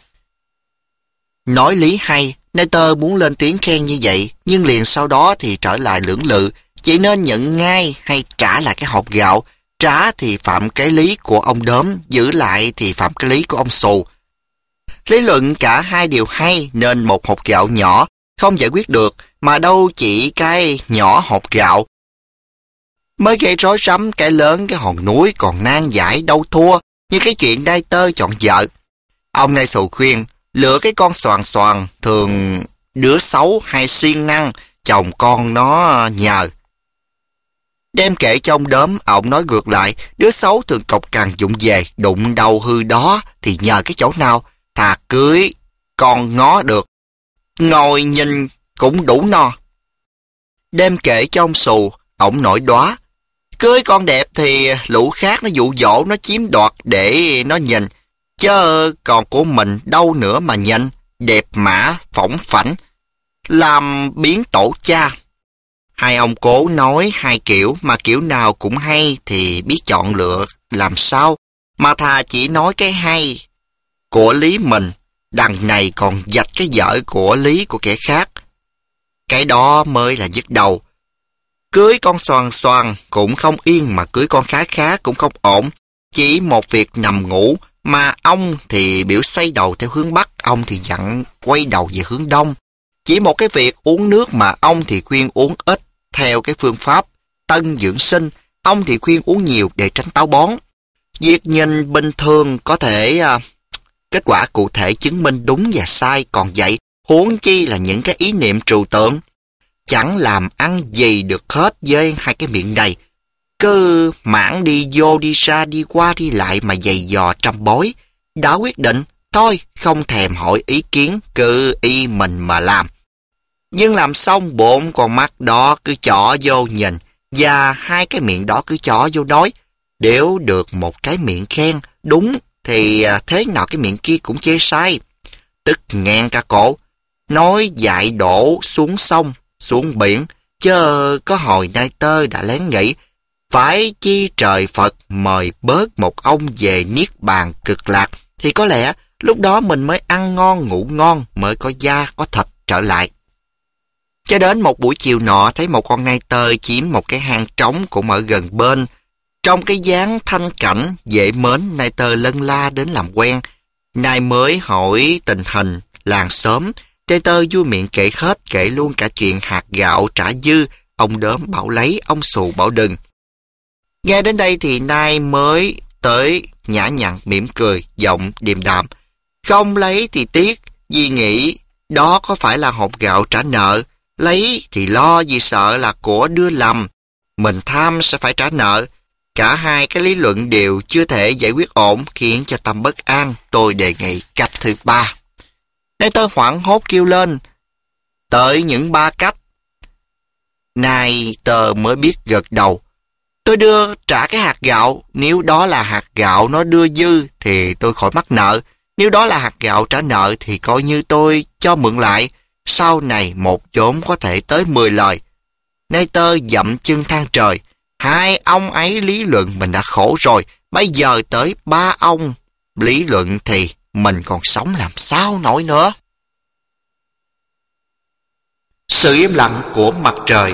Nói lý hay, Nai Tơ muốn lên tiếng khen như vậy, nhưng liền sau đó thì trở lại lưỡng lự, chỉ nên nhận ngay hay trả lại cái hộp gạo. Trả thì phạm cái lý của ông Đốm, giữ lại thì phạm cái lý của ông Xù. Lý luận cả hai đều hay, nên một hộp gạo nhỏ không giải quyết được, mà đâu chỉ cái nhỏ hộp gạo mới gây rối rắm, cái lớn cái hòn núi còn nan giải đâu thua, như cái chuyện Nai Tơ chọn vợ. Ông Nai Xù khuyên, lựa cái con xoàn xoàn, thường đứa xấu hay siêng năng, chồng con nó nhờ. Đem kể cho ông Đốm, ông nói ngược lại, đứa xấu thường cọc cằn dụng về, đụng đầu hư đó thì nhờ cái chỗ nào, thà cưới con ngó được, ngồi nhìn cũng đủ no. Đem kể cho ông Xù, ổng nổi đóa, cưới con đẹp thì lũ khác nó dụ dỗ nó chiếm đoạt để nó nhìn, chứ còn của mình đâu nữa mà nhìn, đẹp mã phỏng phảnh, làm biến tổ cha. Hai ông cố nói hai kiểu, mà kiểu nào cũng hay thì biết chọn lựa làm sao, mà thà chỉ nói cái hay của lý mình, đằng này còn vạch cái dở của lý của kẻ khác. Cái đó mới là nhức đầu. Cưới con xoàn xoàn cũng không yên, mà cưới con khá khá cũng không ổn. Chỉ một việc nằm ngủ, mà ông thì biểu xoay đầu theo hướng Bắc, ông thì dặn quay đầu về hướng Đông. Chỉ một cái việc uống nước mà ông thì khuyên uống ít, theo cái phương pháp tân dưỡng sinh, ông thì khuyên uống nhiều để tránh táo bón. Việc nhìn bình thường có thể à, kết quả cụ thể chứng minh đúng và sai, còn vậy huống chi là những cái ý niệm trừu tượng. Chẳng làm ăn gì được hết với hai cái miệng này, cứ mãn đi vô đi ra đi qua đi lại mà giày dò trăm bối. Đã quyết định thôi, không thèm hỏi ý kiến, cứ y mình mà làm. Nhưng làm xong bốn con mắt đó cứ chỏ vô nhìn, và hai cái miệng đó cứ chỏ vô nói. Nếu được một cái miệng khen đúng thì thế nào cái miệng kia cũng chê sai. Tức ngang cả cổ, nói dại đổ xuống sông, xuống biển, chớ có hồi nay tơ đã lén nghĩ, phải chi trời Phật mời bớt một ông về niết bàn cực lạc, thì có lẽ lúc đó mình mới ăn ngon ngủ ngon, mới có da có thịt trở lại. Cho đến một buổi chiều nọ, thấy một con nai tơ chiếm một cái hang trống cũng ở gần bên. Trong cái dáng thanh cảnh dễ mến, nai tơ lân la đến làm quen. Nai mới hỏi tình hình làng xóm, nai tơ vui miệng kể hết, kể luôn cả chuyện hạt gạo trả dư, ông đốm bảo lấy, ông xù bảo đừng. Nghe đến đây thì nai mới tới nhã nhặn mỉm cười, giọng điềm đạm. Không lấy thì tiếc, vì nghĩ đó có phải là hột gạo trả nợ. Lấy thì lo vì sợ là của đưa lầm. Mình tham sẽ phải trả nợ. Cả hai cái lý luận đều chưa thể giải quyết ổn, khiến cho tâm bất an. Tôi đề nghị cách thứ ba. Nai tơ hoảng hốt kêu lên. Tới những ba cách. Nai tơ mới biết gật đầu. Tôi đưa trả cái hạt gạo. Nếu đó là hạt gạo nó đưa dư thì tôi khỏi mắc nợ. Nếu đó là hạt gạo trả nợ thì coi như tôi cho mượn lại. Sau này một chốn có thể tới mười lời. Nai tơ dậm chân than trời. Hai ông ấy lý luận mình đã khổ rồi. Bây giờ tới ba ông lý luận thì mình còn sống làm sao nổi nữa. Sự im lặng của mặt trời.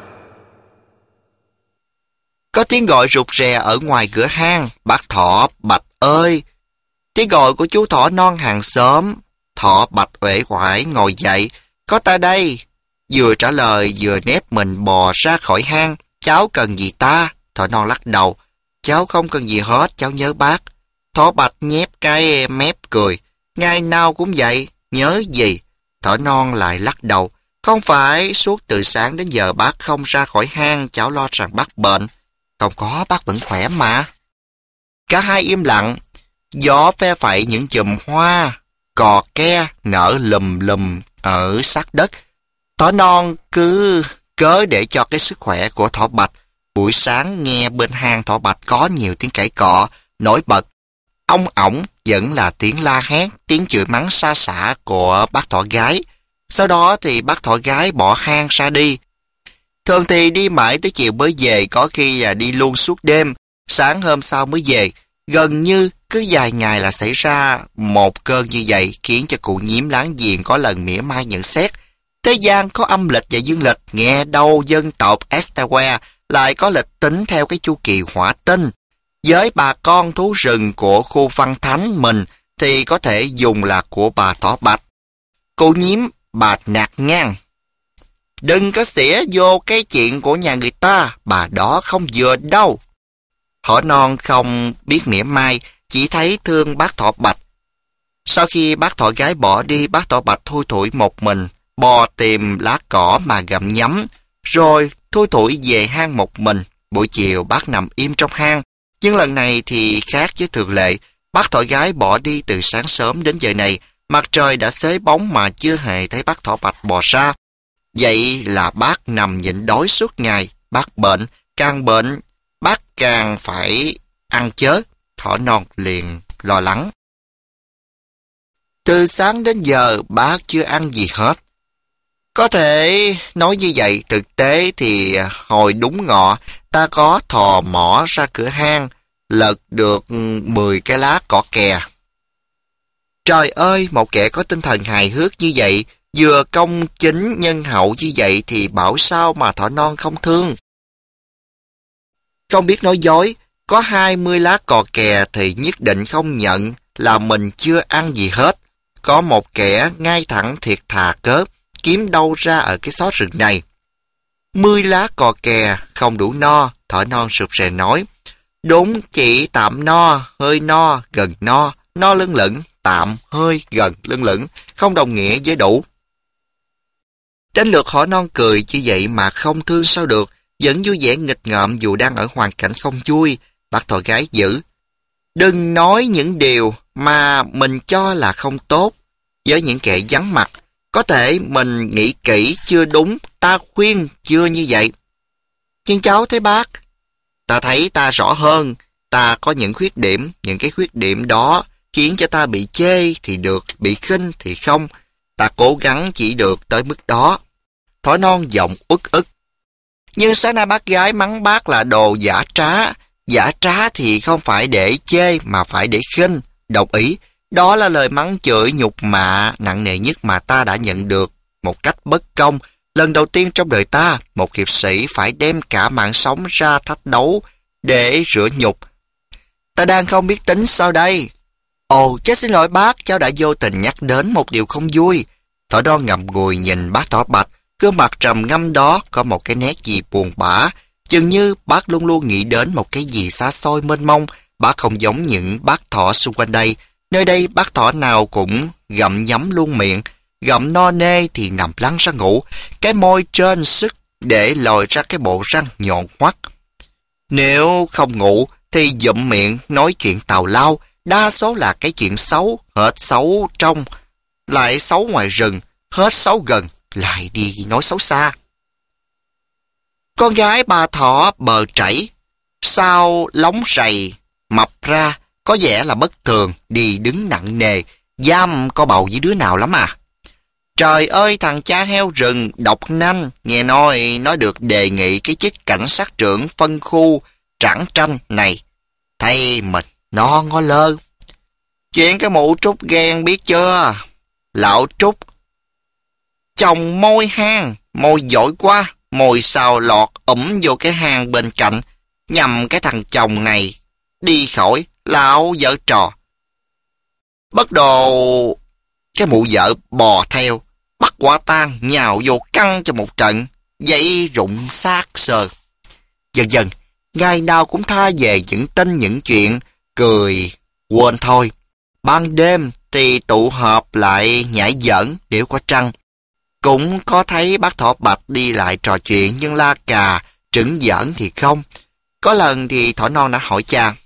Có tiếng gọi rụt rè ở ngoài cửa hang. Bác Thỏ Bạch ơi! Tiếng gọi của chú thỏ non hàng xóm. Thỏ Bạch uể oải ngồi dậy. Có ta đây. Vừa trả lời vừa nép mình bò ra khỏi hang. Cháu cần gì ta? Thỏ non lắc đầu. Cháu không cần gì hết, cháu nhớ bác. Thỏ Bạch nhép cái mép cười. Ngày nào cũng vậy, nhớ gì? Thỏ non lại lắc đầu. Không phải suốt từ sáng đến giờ bác không ra khỏi hang, cháu lo rằng bác bệnh. Không có, bác vẫn khỏe mà. Cả hai im lặng. Gió phe phẩy những chùm hoa cò ke nở lùm lùm ở sát đất. Thỏ non cứ cớ để cho cái sức khỏe của Thỏ Bạch. Buổi sáng nghe bên hang Thỏ Bạch có nhiều tiếng cãi cọ nổi bật. Ông ổng vẫn là tiếng la hét, tiếng chửi mắng xa xả của bác thỏ gái. Sau đó thì bác thỏ gái bỏ hang ra đi. Thường thì đi mãi tới chiều mới về, có khi là đi luôn suốt đêm, sáng hôm sau mới về. Gần như cứ vài ngày là xảy ra một cơn như vậy, khiến cho cụ Nhiễm láng giềng có lần mỉa mai nhận xét. Thế gian có âm lịch và dương lịch, nghe đâu dân tộc Estewe lại có lịch tính theo cái chu kỳ hỏa tinh. Với bà con thú rừng của khu văn thánh mình thì có thể dùng là của bà Thỏ Bạch. Cụ Nhiễm bà nạt ngang. Đừng có xỉa vô cái chuyện của nhà người ta, bà đó không vừa đâu. Thỏ non không biết mỉa mai, chỉ thấy thương bác Thỏ Bạch. Sau khi bác thỏ gái bỏ đi, bác Thỏ Bạch thui thủi một mình, bò tìm lá cỏ mà gặm nhấm, rồi thui thủi về hang một mình. Buổi chiều bác nằm im trong hang, nhưng lần này thì khác với thường lệ. Bác thỏ gái bỏ đi từ sáng sớm đến giờ này, mặt trời đã xế bóng mà chưa hề thấy bác Thỏ Bạch bò ra. Vậy là bác nằm nhịn đói suốt ngày. Bác bệnh, càng bệnh, bác càng phải ăn chớ. Thỏ non liền lo lắng. Từ sáng đến giờ bác chưa ăn gì hết. Có thể nói như vậy, thực tế thì hồi đúng ngọ ta có thò mỏ ra cửa hang, lật được mười cái lá cỏ kè. Trời ơi, một kẻ có tinh thần hài hước như vậy, vừa công chính nhân hậu như vậy thì bảo sao mà thỏ non không thương. Không biết nói dối, có hai mươi lá cò kè thì nhất định không nhận là mình chưa ăn gì hết. Có một kẻ ngay thẳng thiệt thà cớ, kiếm đâu ra ở cái xó rừng này. Mươi lá cò kè không đủ no, thỏ non sụp sè nói. Đúng, chỉ tạm no, hơi no, gần no, no lưng lửng, tạm, hơi, gần, lưng lửng, không đồng nghĩa với đủ. Đến lượt thỏ non cười như vậy mà không thương sao được, vẫn vui vẻ nghịch ngợm dù đang ở hoàn cảnh không vui. Bác thỏ gái giữ. Đừng nói những điều mà mình cho là không tốt với những kẻ vắng mặt. Có thể mình nghĩ kỹ chưa đúng, ta khuyên chưa như vậy. Nhưng cháu thấy bác, ta thấy ta rõ hơn, ta có những khuyết điểm, những cái khuyết điểm đó khiến cho ta bị chê thì được, bị khinh thì không. Ta cố gắng chỉ được tới mức đó. Thỏ non giọng uất ức. Nhưng sáng nay bác gái mắng bác là đồ giả trá. Giả trá thì không phải để chê mà phải để khinh. Đồng ý, đó là lời mắng chửi nhục mạ nặng nề nhất mà ta đã nhận được một cách bất công. Lần đầu tiên trong đời ta, một hiệp sĩ phải đem cả mạng sống ra thách đấu để rửa nhục. Ta đang không biết tính sao đây. Ồ, cháu xin lỗi bác, cháu đã vô tình nhắc đến một điều không vui. Thỏ non ngậm ngùi nhìn bác Thỏ Bạch, gương mặt trầm ngâm đó có một cái nét gì buồn bã. Chừng như bác luôn luôn nghĩ đến một cái gì xa xôi mênh mông. Bác không giống những bác thỏ xung quanh đây. Nơi đây bác thỏ nào cũng gặm nhấm luôn miệng. Gặm no nê thì nằm lăn ra ngủ. Cái môi trên sức để lòi ra cái bộ răng nhọn hoắt. Nếu không ngủ thì dụm miệng nói chuyện tào lao. Đa số là cái chuyện xấu, hết xấu trong, lại xấu ngoài rừng, hết xấu gần, lại đi nói xấu xa. Con gái bà thỏ bờ trảy, sao lóng rầy, mập ra, có vẻ là bất thường, đi đứng nặng nề, giam có bầu với đứa nào lắm à. Trời ơi, thằng cha heo rừng, độc nanh, nghe nói nó được đề nghị cái chức cảnh sát trưởng phân khu Trảng Tranh này. Thay mình, nó ngó lơ. Chuyện cái mụ Trúc ghen biết chưa? Lão Trúc chồng môi hang, môi giỏi quá, môi xào lọt ủm vô cái hang bên cạnh, nhằm cái thằng chồng này đi khỏi, lão vợ trò. Bất đồ cái mụ vợ bò theo, bắt quả tang nhào vô căng cho một trận, dậy rụng xác sờ. Dần dần, ngày nào cũng tha về những tin những chuyện, cười, quên thôi. Ban đêm thì tụ họp lại nhảy giỡn nếu có trăng. Cũng có thấy bác Thỏ Bạch đi lại trò chuyện nhưng la cà, trứng giỡn thì không. Có lần thì Thỏ Non đã hỏi cha,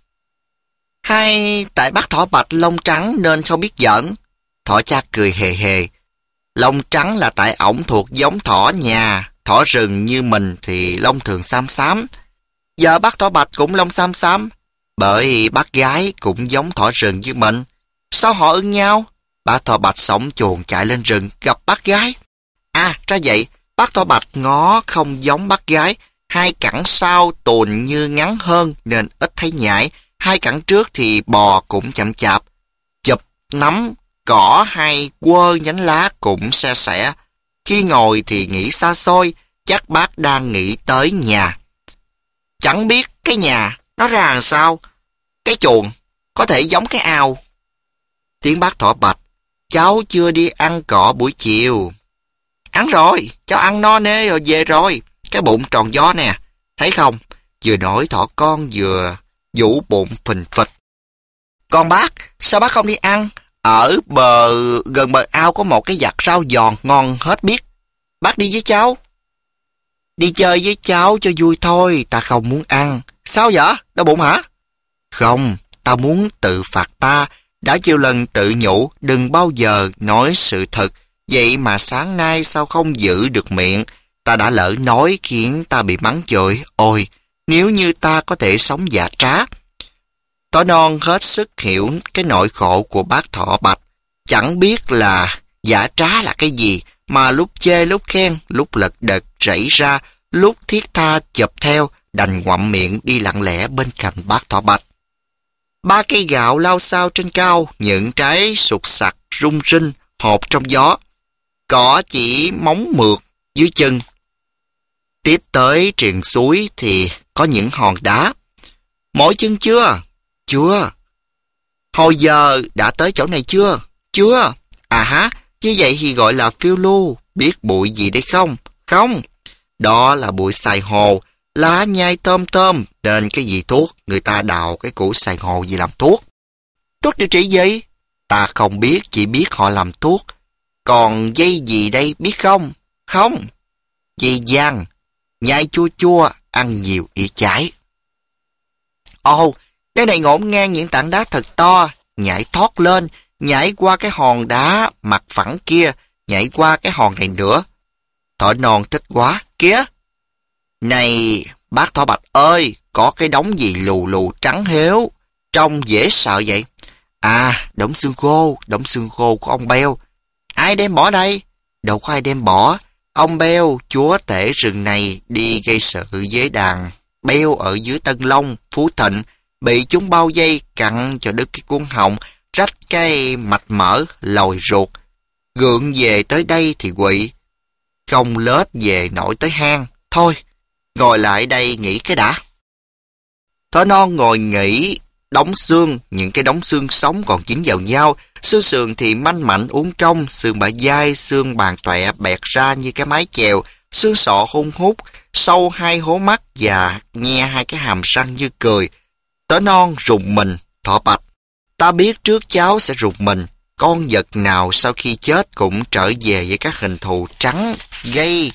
hay tại bác Thỏ Bạch lông trắng nên không biết giỡn? Thỏ cha cười hề hề. Lông trắng là tại ổng thuộc giống thỏ nhà, thỏ rừng như mình thì lông thường xám xám. Giờ bác Thỏ Bạch cũng lông xám xám, bởi bác gái cũng giống thỏ rừng như mình. Sao họ ưng nhau? Bác Thỏ Bạch sống chuồn chạy lên rừng gặp bác gái. À, ra vậy, bác Thỏ Bạch ngó không giống bác gái. Hai cẳng sau tùn như ngắn hơn nên ít thấy nhảy. Hai cẳng trước thì bò cũng chậm chạp. Chụp, nắm, cỏ hay quơ nhánh lá cũng se sẻ. Khi ngồi thì nghĩ xa xôi, chắc bác đang nghĩ tới nhà. Chẳng biết cái nhà nó ra làm sao. Cái chuồng có thể giống cái ao. Tiếng bác Thỏ Bạch, cháu chưa đi ăn cỏ buổi chiều. Ăn rồi, cháu ăn no nê rồi về rồi. Cái bụng tròn gió nè, thấy không? Vừa nói thỏ con vừa vũ bụng phình phịch. Còn bác, sao bác không đi ăn? Ở bờ, gần bờ ao có một cái vặt rau giòn ngon hết biết. Bác đi với cháu. Đi chơi với cháu cho vui thôi, ta không muốn ăn. Sao vậy? Đau bụng hả? Không, ta muốn tự phạt ta. Đã nhiều lần tự nhủ đừng bao giờ nói sự thật. Vậy mà sáng nay sao không giữ được miệng? Ta đã lỡ nói khiến ta bị mắng chửi. Ôi, nếu như ta có thể sống giả trá. Thỏ Non hết sức hiểu cái nỗi khổ của bác Thỏ Bạch. Chẳng biết là giả trá là cái gì, mà lúc chê lúc khen, lúc lật đật rảy ra, lúc thiết tha chụp theo, đành ngoạm miệng đi lặng lẽ bên cạnh bác Thỏ Bạch. Ba cây gạo lao xao trên cao, những trái sụt sặc rung rinh, hột trong gió. Cỏ chỉ móng mượt dưới chân. Tiếp tới triền suối thì có những hòn đá. Mỏi chân chưa? Chưa. Hồi giờ đã tới chỗ này chưa? Chưa. À hả, như vậy thì gọi là phiêu lưu. Biết bụi gì đây không? Không. Đó là bụi xài hồ, lá nhai tôm tôm, nên cái gì thuốc, người ta đào cái củ xài hồ gì làm thuốc. Thuốc điều trị gì? Ta không biết, chỉ biết họ làm thuốc. Còn dây gì đây biết không? Không. Dây giang, nhai chua chua, ăn nhiều y chải. Ồ, cái này ngổn ngang những tảng đá thật to, nhảy thoát lên, nhảy qua cái hòn đá mặt phẳng kia, nhảy qua cái hòn này nữa. Thỏ non thích quá, kìa. Này, bác thỏ bạch ơi, có cái đống gì lù lù trắng héo, trông dễ sợ vậy. À, đống xương khô, đống xương khô của ông Beo. Ai đem bỏ đây? Đâu có ai đem bỏ. Ông Beo, chúa tể rừng này, đi gây sự với đàn Beo ở dưới Tân Long, Phú Thịnh, bị chúng bao vây cặn cho đứt cái cuốn họng, rách cái mạch mỡ, lòi ruột. Gượng về tới đây thì quỵ, không lết về nổi tới hang. Thôi, ngồi lại đây nghỉ cái đã. Thỏ non ngồi nghỉ đống xương, những cái đống xương sống còn dính vào nhau, xương sườn thì manh mạnh uốn cong, xương bả vai, xương bàn tọa bẹt ra như cái mái chèo, xương sọ hun hút, sâu hai hố mắt và nhe hai cái hàm răng như cười. Thỏ non rùng mình, thỏ bạch. Ta biết trước cháu sẽ rùng mình, con vật nào sau khi chết cũng trở về với các hình thù trắng, gây.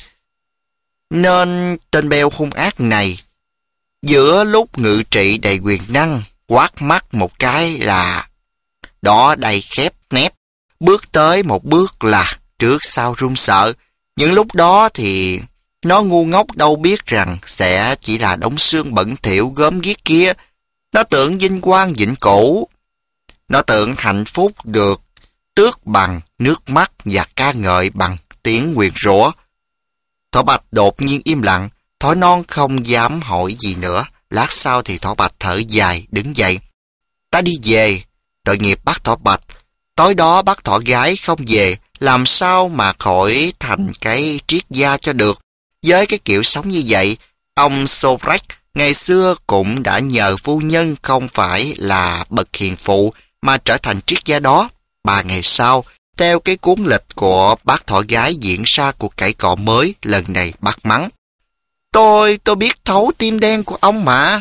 Nên tên Beo hung ác này, giữa lúc ngự trị đầy quyền năng, quát mắt một cái là đó đầy khép nép, bước tới một bước là trước sau run sợ. Những lúc đó thì nó ngu ngốc đâu biết rằng sẽ chỉ là đống xương bẩn thỉu gớm ghiếc kia. Nó tưởng vinh quang vĩnh cửu, nó tưởng hạnh phúc được tước bằng nước mắt và ca ngợi bằng tiếng nguyền rủa. Thỏ bạch đột nhiên im lặng, thỏ non không dám hỏi gì nữa. Lát sau thì thỏ bạch thở dài đứng dậy. Ta đi về, tội nghiệp bác thỏ bạch. Tối đó bác thỏ gái không về, làm sao mà khỏi thành cái triết gia cho được. Với cái kiểu sống như vậy, ông Sophrach ngày xưa cũng đã nhờ phu nhân không phải là bậc hiền phụ mà trở thành triết gia đó. Ba ngày sau, theo cái cuốn lịch của bác thỏ gái diễn ra cuộc cãi cọ mới, lần này bác mắng. Tôi, tôi biết thấu tim đen của ông mà.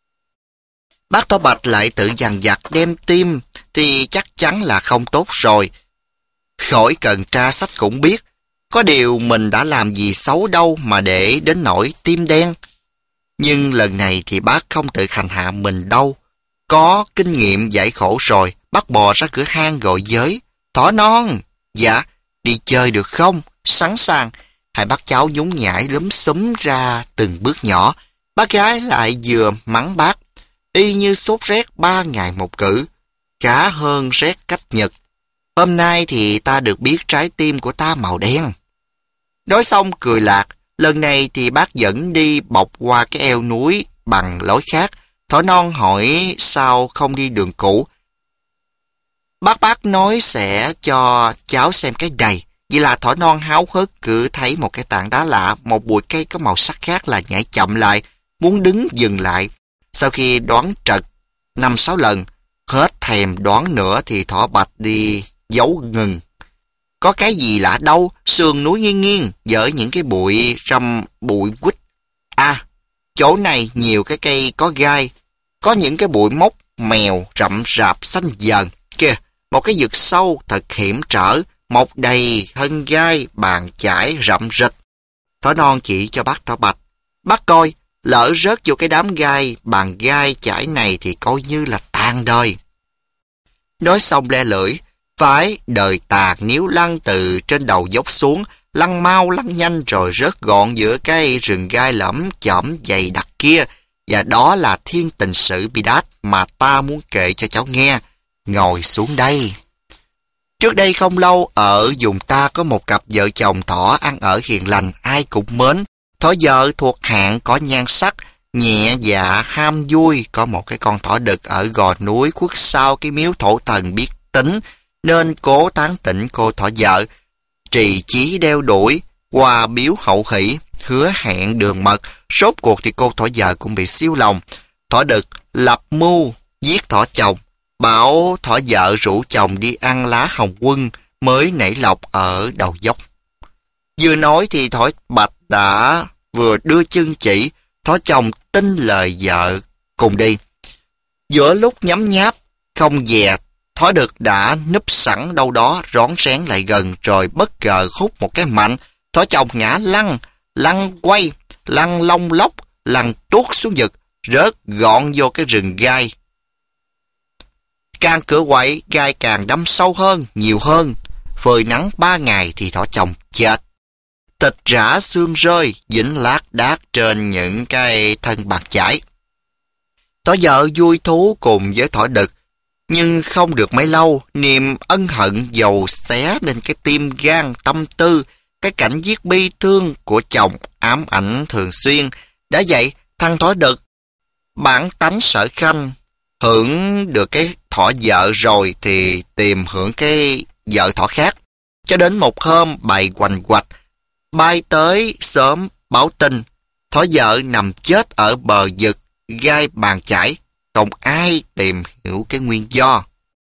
Bác thỏ bạch lại tự dằn vặt đem tim thì chắc chắn là không tốt rồi. Khỏi cần tra sách cũng biết, có điều mình đã làm gì xấu đâu mà để đến nỗi tim đen. Nhưng lần này thì bác không tự hành hạ mình đâu. Có kinh nghiệm giải khổ rồi, bác bò ra cửa hang gọi giới. Thỏ non, dạ, đi chơi được không? Sẵn sàng. Hai bác cháu nhún nhảy lúm xúm ra từng bước nhỏ. Bác gái lại vừa mắng bác, y như sốt rét ba ngày một cử, khá hơn rét cách nhật. Hôm nay thì ta được biết trái tim của ta màu đen. Nói xong cười lạc, lần này thì bác dẫn đi bọc qua cái eo núi bằng lối khác. Thỏ non hỏi sao không đi đường cũ. Bác bác nói sẽ cho cháu xem cái này. Vậy là thỏ non háo hức cứ thấy một cái tảng đá lạ, một bụi cây có màu sắc khác là nhảy chậm lại, muốn đứng dừng lại. Sau khi đoán trật năm sáu lần, hết thèm đoán nữa thì thỏ bạch đi giấu ngừng. Có cái gì lạ đâu, sườn núi nghiêng nghiêng, với những cái bụi râm bụi quýt. À, chỗ này nhiều cái cây có gai, có những cái bụi mốc mèo rậm rạp xanh dần. Kìa, một cái vực sâu thật hiểm trở, mọc đầy thân gai bàn chải rậm rịch. Thỏ non chỉ cho bác thỏ bạch. Bác coi, lỡ rớt vô cái đám gai bàn gai chải này thì coi như là tàn đời. Nói xong le lưỡi, phải đời tàn níu lăn từ trên đầu dốc xuống, lăn mau lăn nhanh rồi rớt gọn giữa cái rừng gai lẫm chởm dày đặc kia. Và đó là thiên tình sự bi đát mà ta muốn kể cho cháu nghe. Ngồi xuống đây. Trước đây không lâu, ở vùng ta có một cặp vợ chồng thỏ ăn ở hiền lành, ai cũng mến. Thỏ vợ thuộc hạng có nhan sắc, nhẹ dạ ham vui, có một cái con thỏ đực ở gò núi khuất sau cái miếu thổ thần biết tính, nên cố tán tỉnh cô thỏ vợ. Trì chí đeo đuổi, qua biếu hậu hỷ, hứa hẹn đường mật, rốt cuộc thì cô thỏ vợ cũng bị siêu lòng. Thỏ đực lập mưu giết thỏ chồng, bảo thỏ vợ rủ chồng đi ăn lá hồng quân mới nảy lọc ở đầu dốc. Vừa nói thì thỏ bạch đã vừa đưa chân chỉ, thỏ chồng tin lời vợ cùng đi. Giữa lúc nhấm nháp không dè, thỏ đực đã núp sẵn đâu đó, rón rén lại gần rồi bất ngờ hút một cái mạnh. Thỏ chồng ngã lăn, lăn quay, lăn lông lốc, lăn tuốt xuống vực, rớt gọn vô cái rừng gai. Càng cửa quậy, gai càng đâm sâu hơn, nhiều hơn. phơi nắng ba ngày thì thỏ chồng chết. Thịt rã xương rơi, dính lác đác trên những cái thân bạc chải. Thỏ vợ vui thú cùng với thỏ đực, nhưng không được mấy lâu, niềm ân hận dầu xé lên cái tim gan tâm tư, cái cảnh giết bi thương của chồng ám ảnh thường xuyên. Đã vậy, thằng thỏ đực, bản tánh sở khanh, hưởng được cái thỏ vợ rồi thì tìm hưởng cái vợ thỏ khác. Cho đến một hôm bày quành quạch, bay tới sớm báo tin, thỏ vợ nằm chết ở bờ vực, gai bàn chải, không ai tìm hiểu cái nguyên do.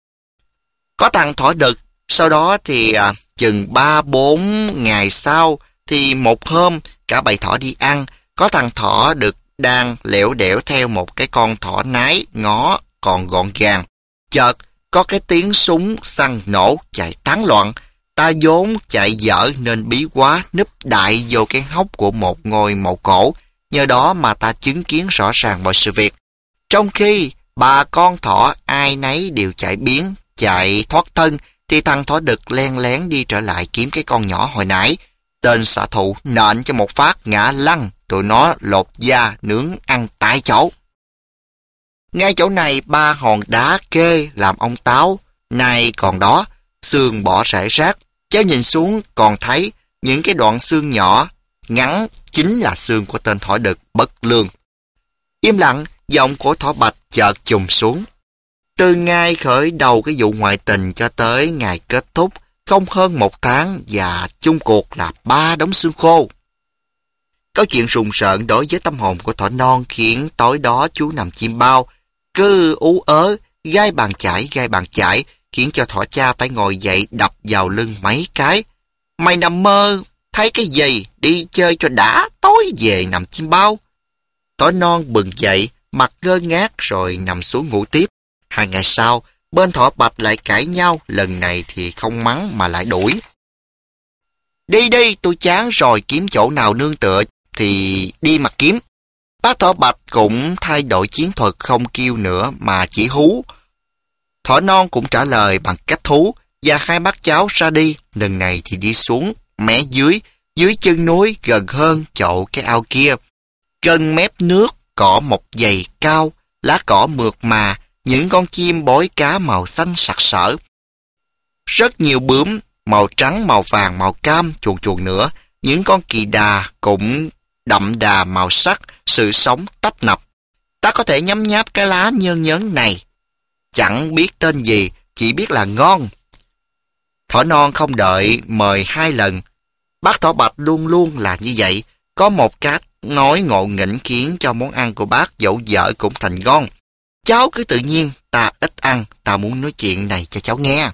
Có thằng thỏ đực, sau đó thì à, chừng ba bốn ngày sau, thì một hôm cả bầy thỏ đi ăn, có thằng thỏ đực đang lẻo đẻo theo một cái con thỏ nái ngó còn gọn gàng. Chợt có cái tiếng súng săn nổ chạy tán loạn. Ta vốn chạy dở nên bí quá núp đại vô cái hốc của một ngôi mộ cổ. Nhờ đó mà ta chứng kiến rõ ràng mọi sự việc. Trong khi bà con thỏ ai nấy đều chạy biến, chạy thoát thân, thì thằng thỏ đực len lén đi trở lại kiếm cái con nhỏ hồi nãy. Tên xạ thủ nện cho một phát ngã lăn, tụi nó lột da nướng ăn tại chỗ. Ngay chỗ này ba hòn đá kê làm ông táo, nay còn đó, xương bỏ rải rác. Cháu nhìn xuống còn thấy những cái đoạn xương nhỏ, ngắn chính là xương của tên thỏ đực bất lương. Im lặng, giọng của thỏ bạch chợt trùng xuống. Từ ngày khởi đầu cái vụ ngoại tình cho tới ngày kết thúc, không hơn một tháng và chung cuộc là ba đống xương khô. Câu chuyện rùng rợn đối với tâm hồn của thỏ non khiến tối đó chú nằm chim bao, cứ ú ớ, gai bàn chải, gai bàn chải, khiến cho thỏ cha phải ngồi dậy đập vào lưng mấy cái. Mày nằm mơ, thấy cái gì, đi chơi cho đã, tối về nằm chim bao. Thỏ non bừng dậy, mặt ngơ ngác rồi nằm xuống ngủ tiếp. Hai ngày sau, bên thỏ bạch lại cãi nhau, lần này thì không mắng mà lại đuổi. Đi đi, tôi chán rồi, kiếm chỗ nào nương tựa thì đi mà kiếm. Bác thỏ bạch cũng thay đổi chiến thuật, không kêu nữa mà chỉ hú. Thỏ non cũng trả lời bằng cách thú, và hai bác cháu ra đi, lần này thì đi xuống mé dưới, dưới chân núi gần hơn chỗ cái ao kia. Gần mép nước cỏ một dày cao, lá cỏ mượt mà, những con chim bói cá màu xanh sặc sỡ. Rất nhiều bướm, màu trắng, màu vàng, màu cam, chuồn chuồn nữa, những con kỳ đà cũng đậm đà màu sắc, sự sống tấp nập. Ta có thể nhấm nháp cái lá nhơn nhớn này. Chẳng biết tên gì, chỉ biết là ngon. Thỏ non không đợi mời hai lần. Bác thỏ bạch luôn luôn là như vậy. Có một cách nói ngộ nghĩnh khiến cho món ăn của bác dẫu dở cũng thành ngon. Cháu cứ tự nhiên, ta ít ăn, ta muốn nói chuyện này cho cháu nghe.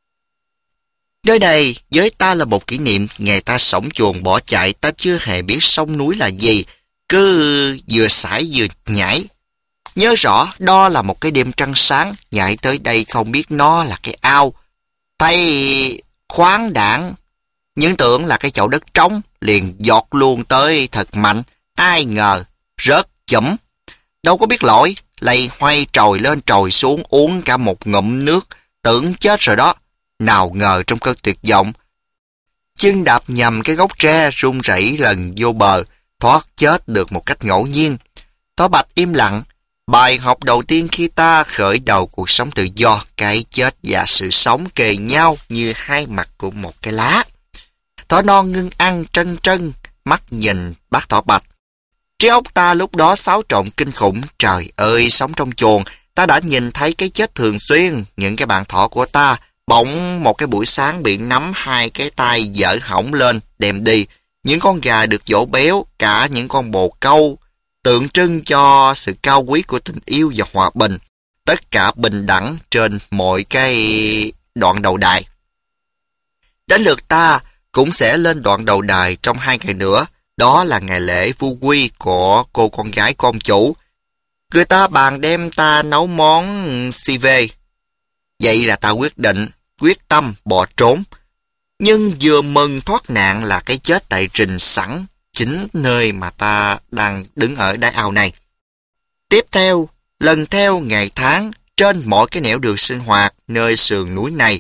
Nơi này với ta là một kỷ niệm, ngày ta sổng chuồng bỏ chạy, ta chưa hề biết sông núi là gì, cứ vừa sải vừa nhảy. Nhớ rõ, đó là một cái đêm trăng sáng, nhảy tới đây không biết nó là cái ao. Thấy khoáng đảng, nhưng tưởng là cái chậu đất trống, liền giọt luôn tới thật mạnh, ai ngờ, rớt chấm. Đâu có biết lỗi, lầy hoay trồi lên trồi xuống uống cả một ngụm nước, tưởng chết rồi đó. Nào ngờ trong cơn tuyệt vọng, chân đạp nhầm cái gốc tre rung rẩy lần vô bờ, thoát chết được một cách ngẫu nhiên. Thỏ bạch im lặng. Bài học đầu tiên khi ta khởi đầu cuộc sống tự do, cái chết và sự sống kề nhau như hai mặt của một cái lá. Thỏ non ngưng ăn trân trân, mắt nhìn bác thỏ bạch. Trí óc ta lúc đó xáo trộn kinh khủng. Trời ơi, sống trong chuồng, ta đã nhìn thấy cái chết thường xuyên. Những cái bạn thỏ của ta bỗng một cái buổi sáng bị nắm hai cái tay dở hỏng lên đem đi. Những con gà được dỗ béo, cả những con bồ câu, tượng trưng cho sự cao quý của tình yêu và hòa bình. Tất cả bình đẳng trên mọi cái đoạn đầu đài. Đến lượt ta cũng sẽ lên đoạn đầu đài trong hai ngày nữa. Đó là ngày lễ vu quy của cô con gái con chủ. Người ta bàn đem ta nấu món si vê. Vậy là ta quyết định, quyết tâm bỏ trốn. Nhưng vừa mừng thoát nạn là cái chết tại rình sẵn, chính nơi mà ta đang đứng ở đáy ao này. Tiếp theo, lần theo ngày tháng, trên mọi cái nẻo đường sinh hoạt nơi sườn núi này,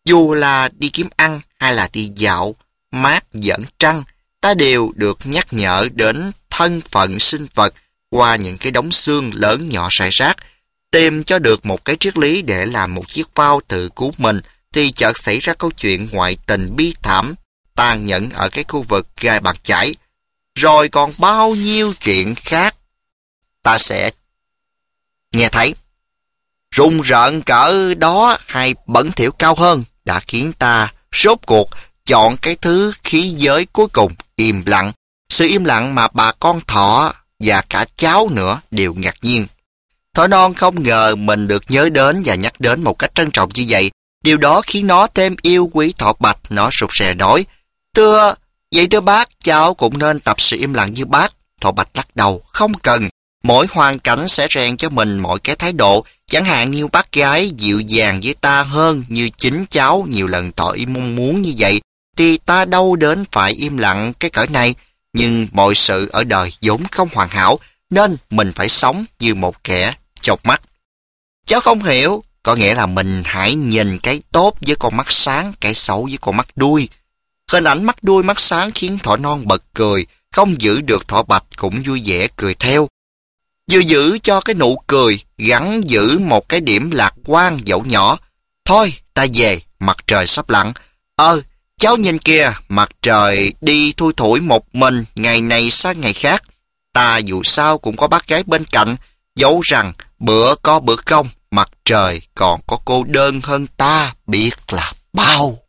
Dù là đi kiếm ăn hay là đi dạo, mát dẫn trăng, ta đều được nhắc nhở đến thân phận sinh vật qua những cái đống xương lớn nhỏ rải rác. Tìm cho được một cái triết lý để làm một chiếc phao tự cứu mình, thì chợt xảy ra câu chuyện ngoại tình bi thảm, tàn nhẫn ở cái khu vực Gai Bạc Chải. Rồi còn bao nhiêu chuyện khác ta sẽ nghe thấy. Rùng rợn cỡ đó hay bẩn thỉu cao hơn đã khiến ta rốt cuộc chọn cái thứ khí giới cuối cùng, im lặng. Sự im lặng mà bà con Thọ và cả cháu nữa đều ngạc nhiên. Thỏ non không ngờ mình được nhớ đến và nhắc đến một cách trân trọng như vậy. Điều đó khiến nó thêm yêu quý Thỏ Bạch. Nó rụt rè nói: Thưa, vậy thưa bác, cháu cũng nên tập sự im lặng như bác. Thỏ Bạch lắc đầu: Không cần. Mỗi hoàn cảnh sẽ rèn cho mình mọi cái thái độ. Chẳng hạn như bác gái dịu dàng với ta hơn, như chính cháu nhiều lần tỏ ý mong muốn như vậy, thì ta đâu đến phải im lặng cái cỡ này. Nhưng mọi sự ở đời vốn không hoàn hảo, nên mình phải sống như một kẻ chột mắt. Cháu không hiểu, có nghĩa là mình hãy nhìn cái tốt với con mắt sáng, cái xấu với con mắt đuôi. Hình ảnh mắt đuôi mắt sáng khiến Thỏ non bật cười, không giữ được Thỏ Bạch cũng vui vẻ cười theo. Vừa giữ cho cái nụ cười, gắn giữ một cái điểm lạc quan dẫu nhỏ. Thôi, ta về, mặt trời sắp lặn. Ờ, cháu nhìn kìa, mặt trời đi thui thủi một mình, ngày này sang ngày khác. Ta dù sao cũng có bác gái bên cạnh, dẫu rằng bữa có bữa không, mặt trời còn có cô đơn hơn ta biết là bao.